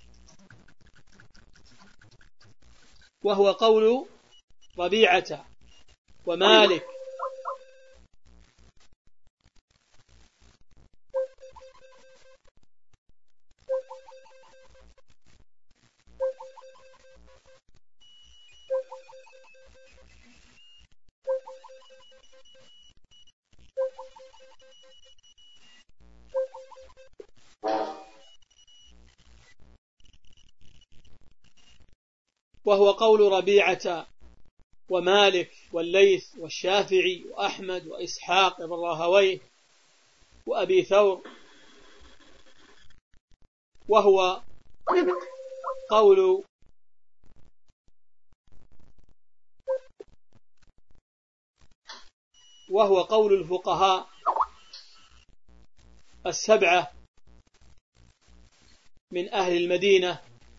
وهو قول ربيعة ومالك وهو قول ربيعة ومالك والليث والشافعي وأحمد وإسحاق بن راهويه وأبي ثور. وهو قول الفقهاء السبعة من أهل المدينة،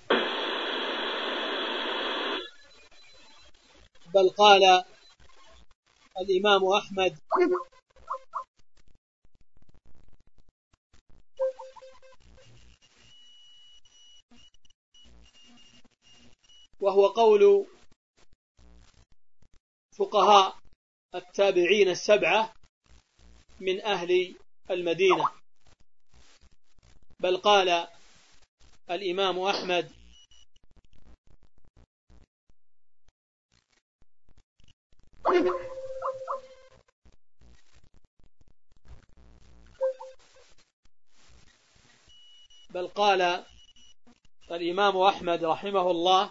بل قال الإمام أحمد وهو قول فقهاء التابعين السبعة من أهل المدينة، بل قال الإمام أحمد رحمه الله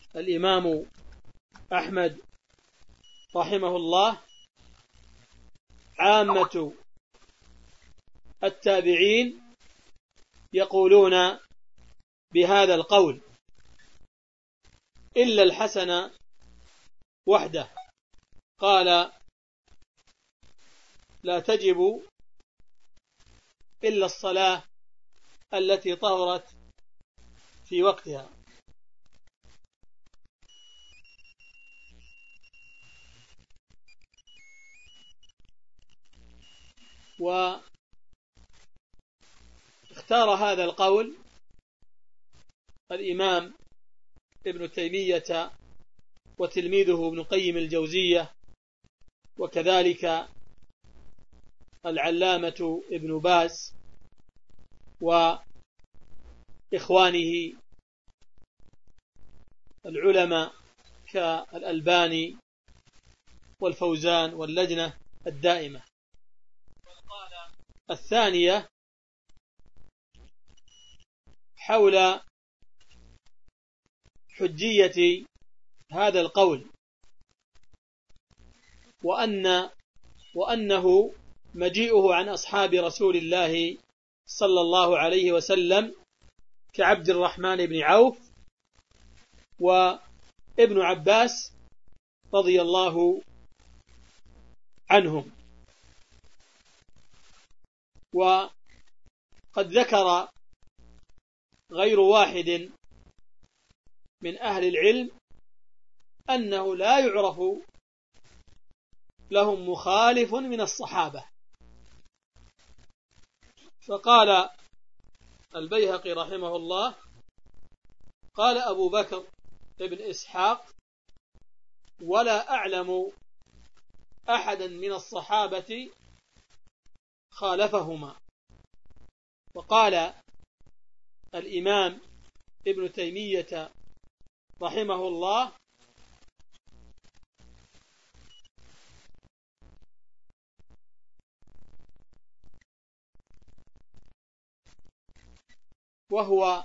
الإمام أحمد رحمه الله عامة التابعين يقولون بهذا القول إلا الحسن وحده، قال لا تجب إلا الصلاة التي طهرت في وقتها. واختار هذا القول الإمام ابن تيمية وتلميذه ابن قيم الجوزية، وكذلك العلامة ابن باز وإخوانه العلماء كالألباني والفوزان واللجنة الدائمة. الثانية حول حجية هذا القول، وأنه مجيئه عن أصحاب رسول الله صلى الله عليه وسلم كعبد الرحمن بن عوف وابن عباس رضي الله عنهم. وقد ذكر غير واحد من أهل العلم أنه لا يعرف لهم مخالف من الصحابة. فقال البيهقي رحمه الله قال أبو بكر ابن إسحاق ولا أعلم أحدا من الصحابة خالفهما. وقال الإمام ابن تيمية رحمه الله وهو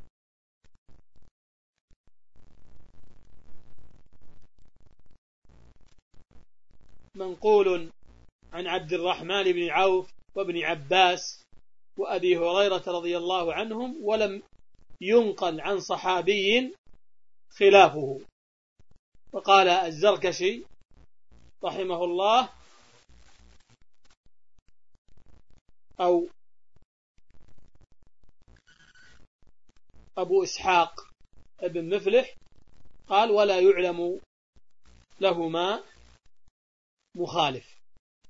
منقول عن عبد الرحمن بن عوف وابن عباس وأبي هريرة رضي الله عنهم، ولم ينقل عن صحابي خلافه. وقال الزركشي رحمه الله أو أبو إسحاق ابن مفلح قال ولا يعلم لهما مخالف.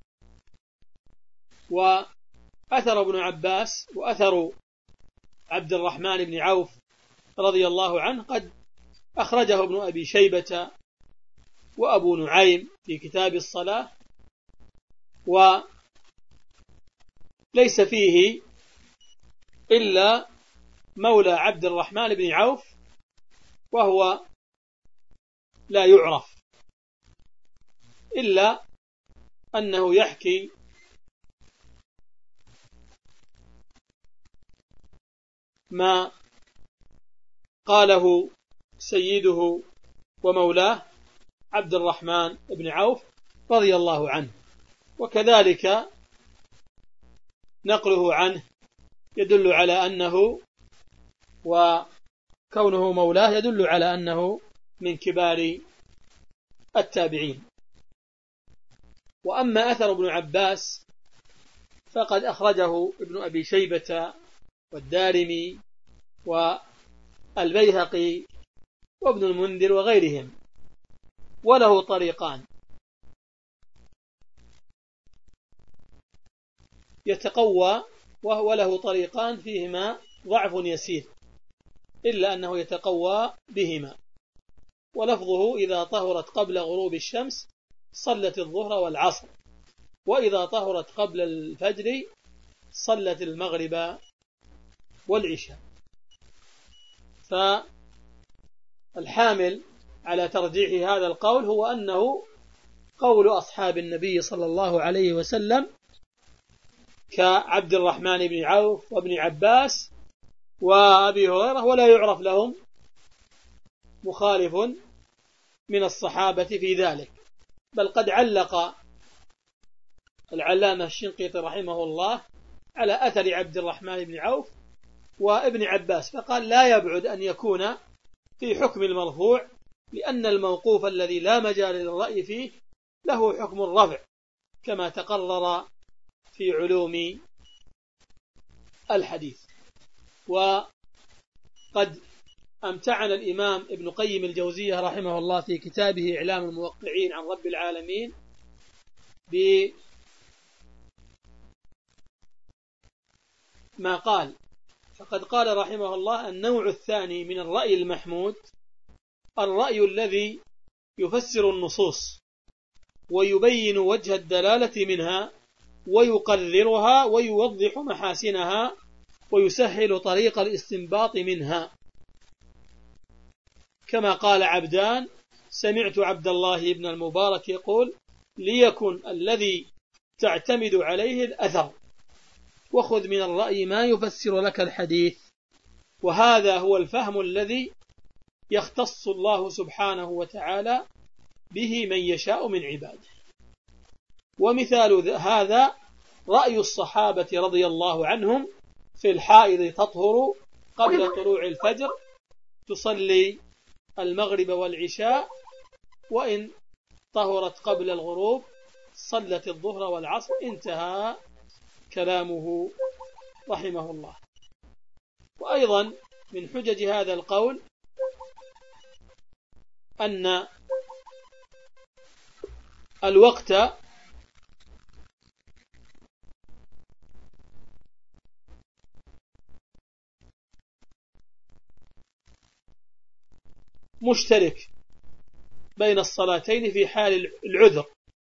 وأثر ابن عباس وأثر عبد الرحمن بن عوف رضي الله عنه قد أخرجه ابن أبي شيبة وأبو نعيم في كتاب الصلاة، وليس فيه إلا مولى عبد الرحمن بن عوف وهو لا يعرف، إلا أنه يحكي ما قاله سيده ومولاه عبد الرحمن بن عوف رضي الله عنه. وكذلك نقله عنه يدل على أنه وكونه مولاه يدل على أنه من كبار التابعين. وأما أثر ابن عباس فقد أخرجه ابن أبي شيبة والدارمي والبيهقي وابن المنذر وغيرهم، وله طريقان يتقوى، وهو له طريقان فيهما ضعف يسير إلا أنه يتقوى بهما. ولفظه إذا طهرت قبل غروب الشمس صلت الظهر والعصر، وإذا طهرت قبل الفجر صلت المغرب والعشاء. فالحامل على ترجيح هذا القول هو أنه قول أصحاب النبي صلى الله عليه وسلم كعبد الرحمن بن عوف وابن عباس وأبي هريرة، ولا يعرف لهم مخالف من الصحابة في ذلك، بل قد علق العلامة الشنقيطي رحمه الله على أثر عبد الرحمن بن عوف وابن عباس، فقال لا يبعد أن يكون في حكم المرفوع، لأن الموقوف الذي لا مجال للرأي فيه له حكم الرفع كما تقرر في علوم الحديث. وقد أمتعنا الإمام ابن قيم الجوزية رحمه الله في كتابه إعلام الموقعين عن رب العالمين بما قال، فقد قال رحمه الله: النوع الثاني من الرأي المحمود الرأي الذي يفسر النصوص ويبين وجه الدلالة منها ويقررها ويوضح محاسنها ويسهل طريق الاستنباط منها، كما قال عبدان: سمعت عبد الله بن المبارك يقول: ليكن الذي تعتمد عليه الأثر، وخذ من الرأي ما يفسر لك الحديث. وهذا هو الفهم الذي يختص الله سبحانه وتعالى به من يشاء من عباده. ومثال هذا رأي الصحابة رضي الله عنهم في الحائض تطهر قبل طلوع الفجر تصلي المغرب والعشاء، وإن طهرت قبل الغروب صلت الظهر والعصر. انتهى كلامه رحمه الله. وأيضا من حجج هذا القول أن الوقت مشترك بين الصلاتين في حال العذر،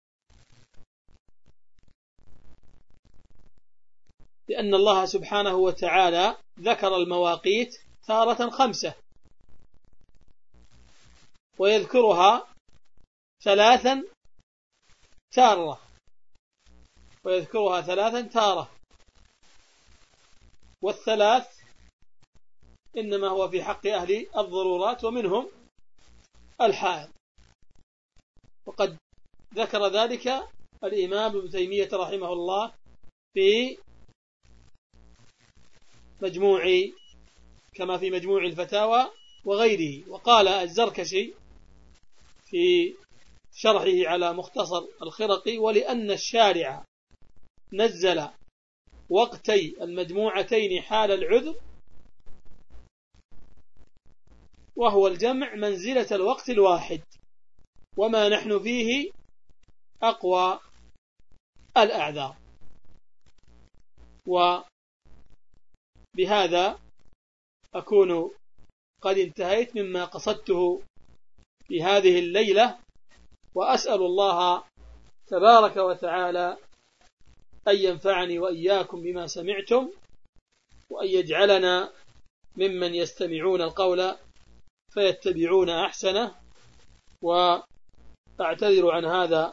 لأن الله سبحانه وتعالى ذكر المواقيت تارة 5 ويذكرها 3 تارة، ويذكرها 3 تارة، والثلاث إنما هو في حق أهل الضرورات ومنهم الحائض. وقد ذكر ذلك الإمام ابن تيمية رحمه الله في كما في مجموع الفتاوى وغيره. وقال الزركشي في شرحه على مختصر الخرقي: ولأن الشارع نزل وقتي المجموعتين حال العذر وهو الجمع منزلة الوقت الواحد، وما نحن فيه أقوى الأعذار. وبهذا أكون قد انتهيت مما قصدته في هذه الليلة، وأسأل الله تبارك وتعالى أن ينفعني وإياكم بما سمعتم، وأن يجعلنا ممن يستمعون القول فيتبعون أحسنه. وأعتذر عن هذا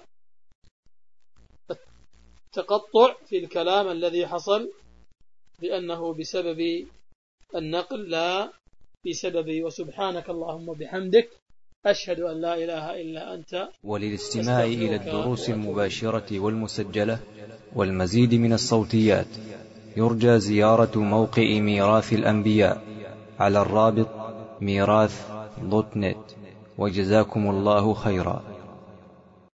التقطع في الكلام الذي حصل، لأنه بسبب النقل لا بسببي. وسبحانك اللهم وبحمدك، أشهد أن لا إله إلا أنت. وللاستماع إلى الدروس المباشرة والمسجلة والمزيد من الصوتيات يرجى زيارة موقع ميراث الأنبياء على الرابط ميراث.net. وجزاكم الله خيرا.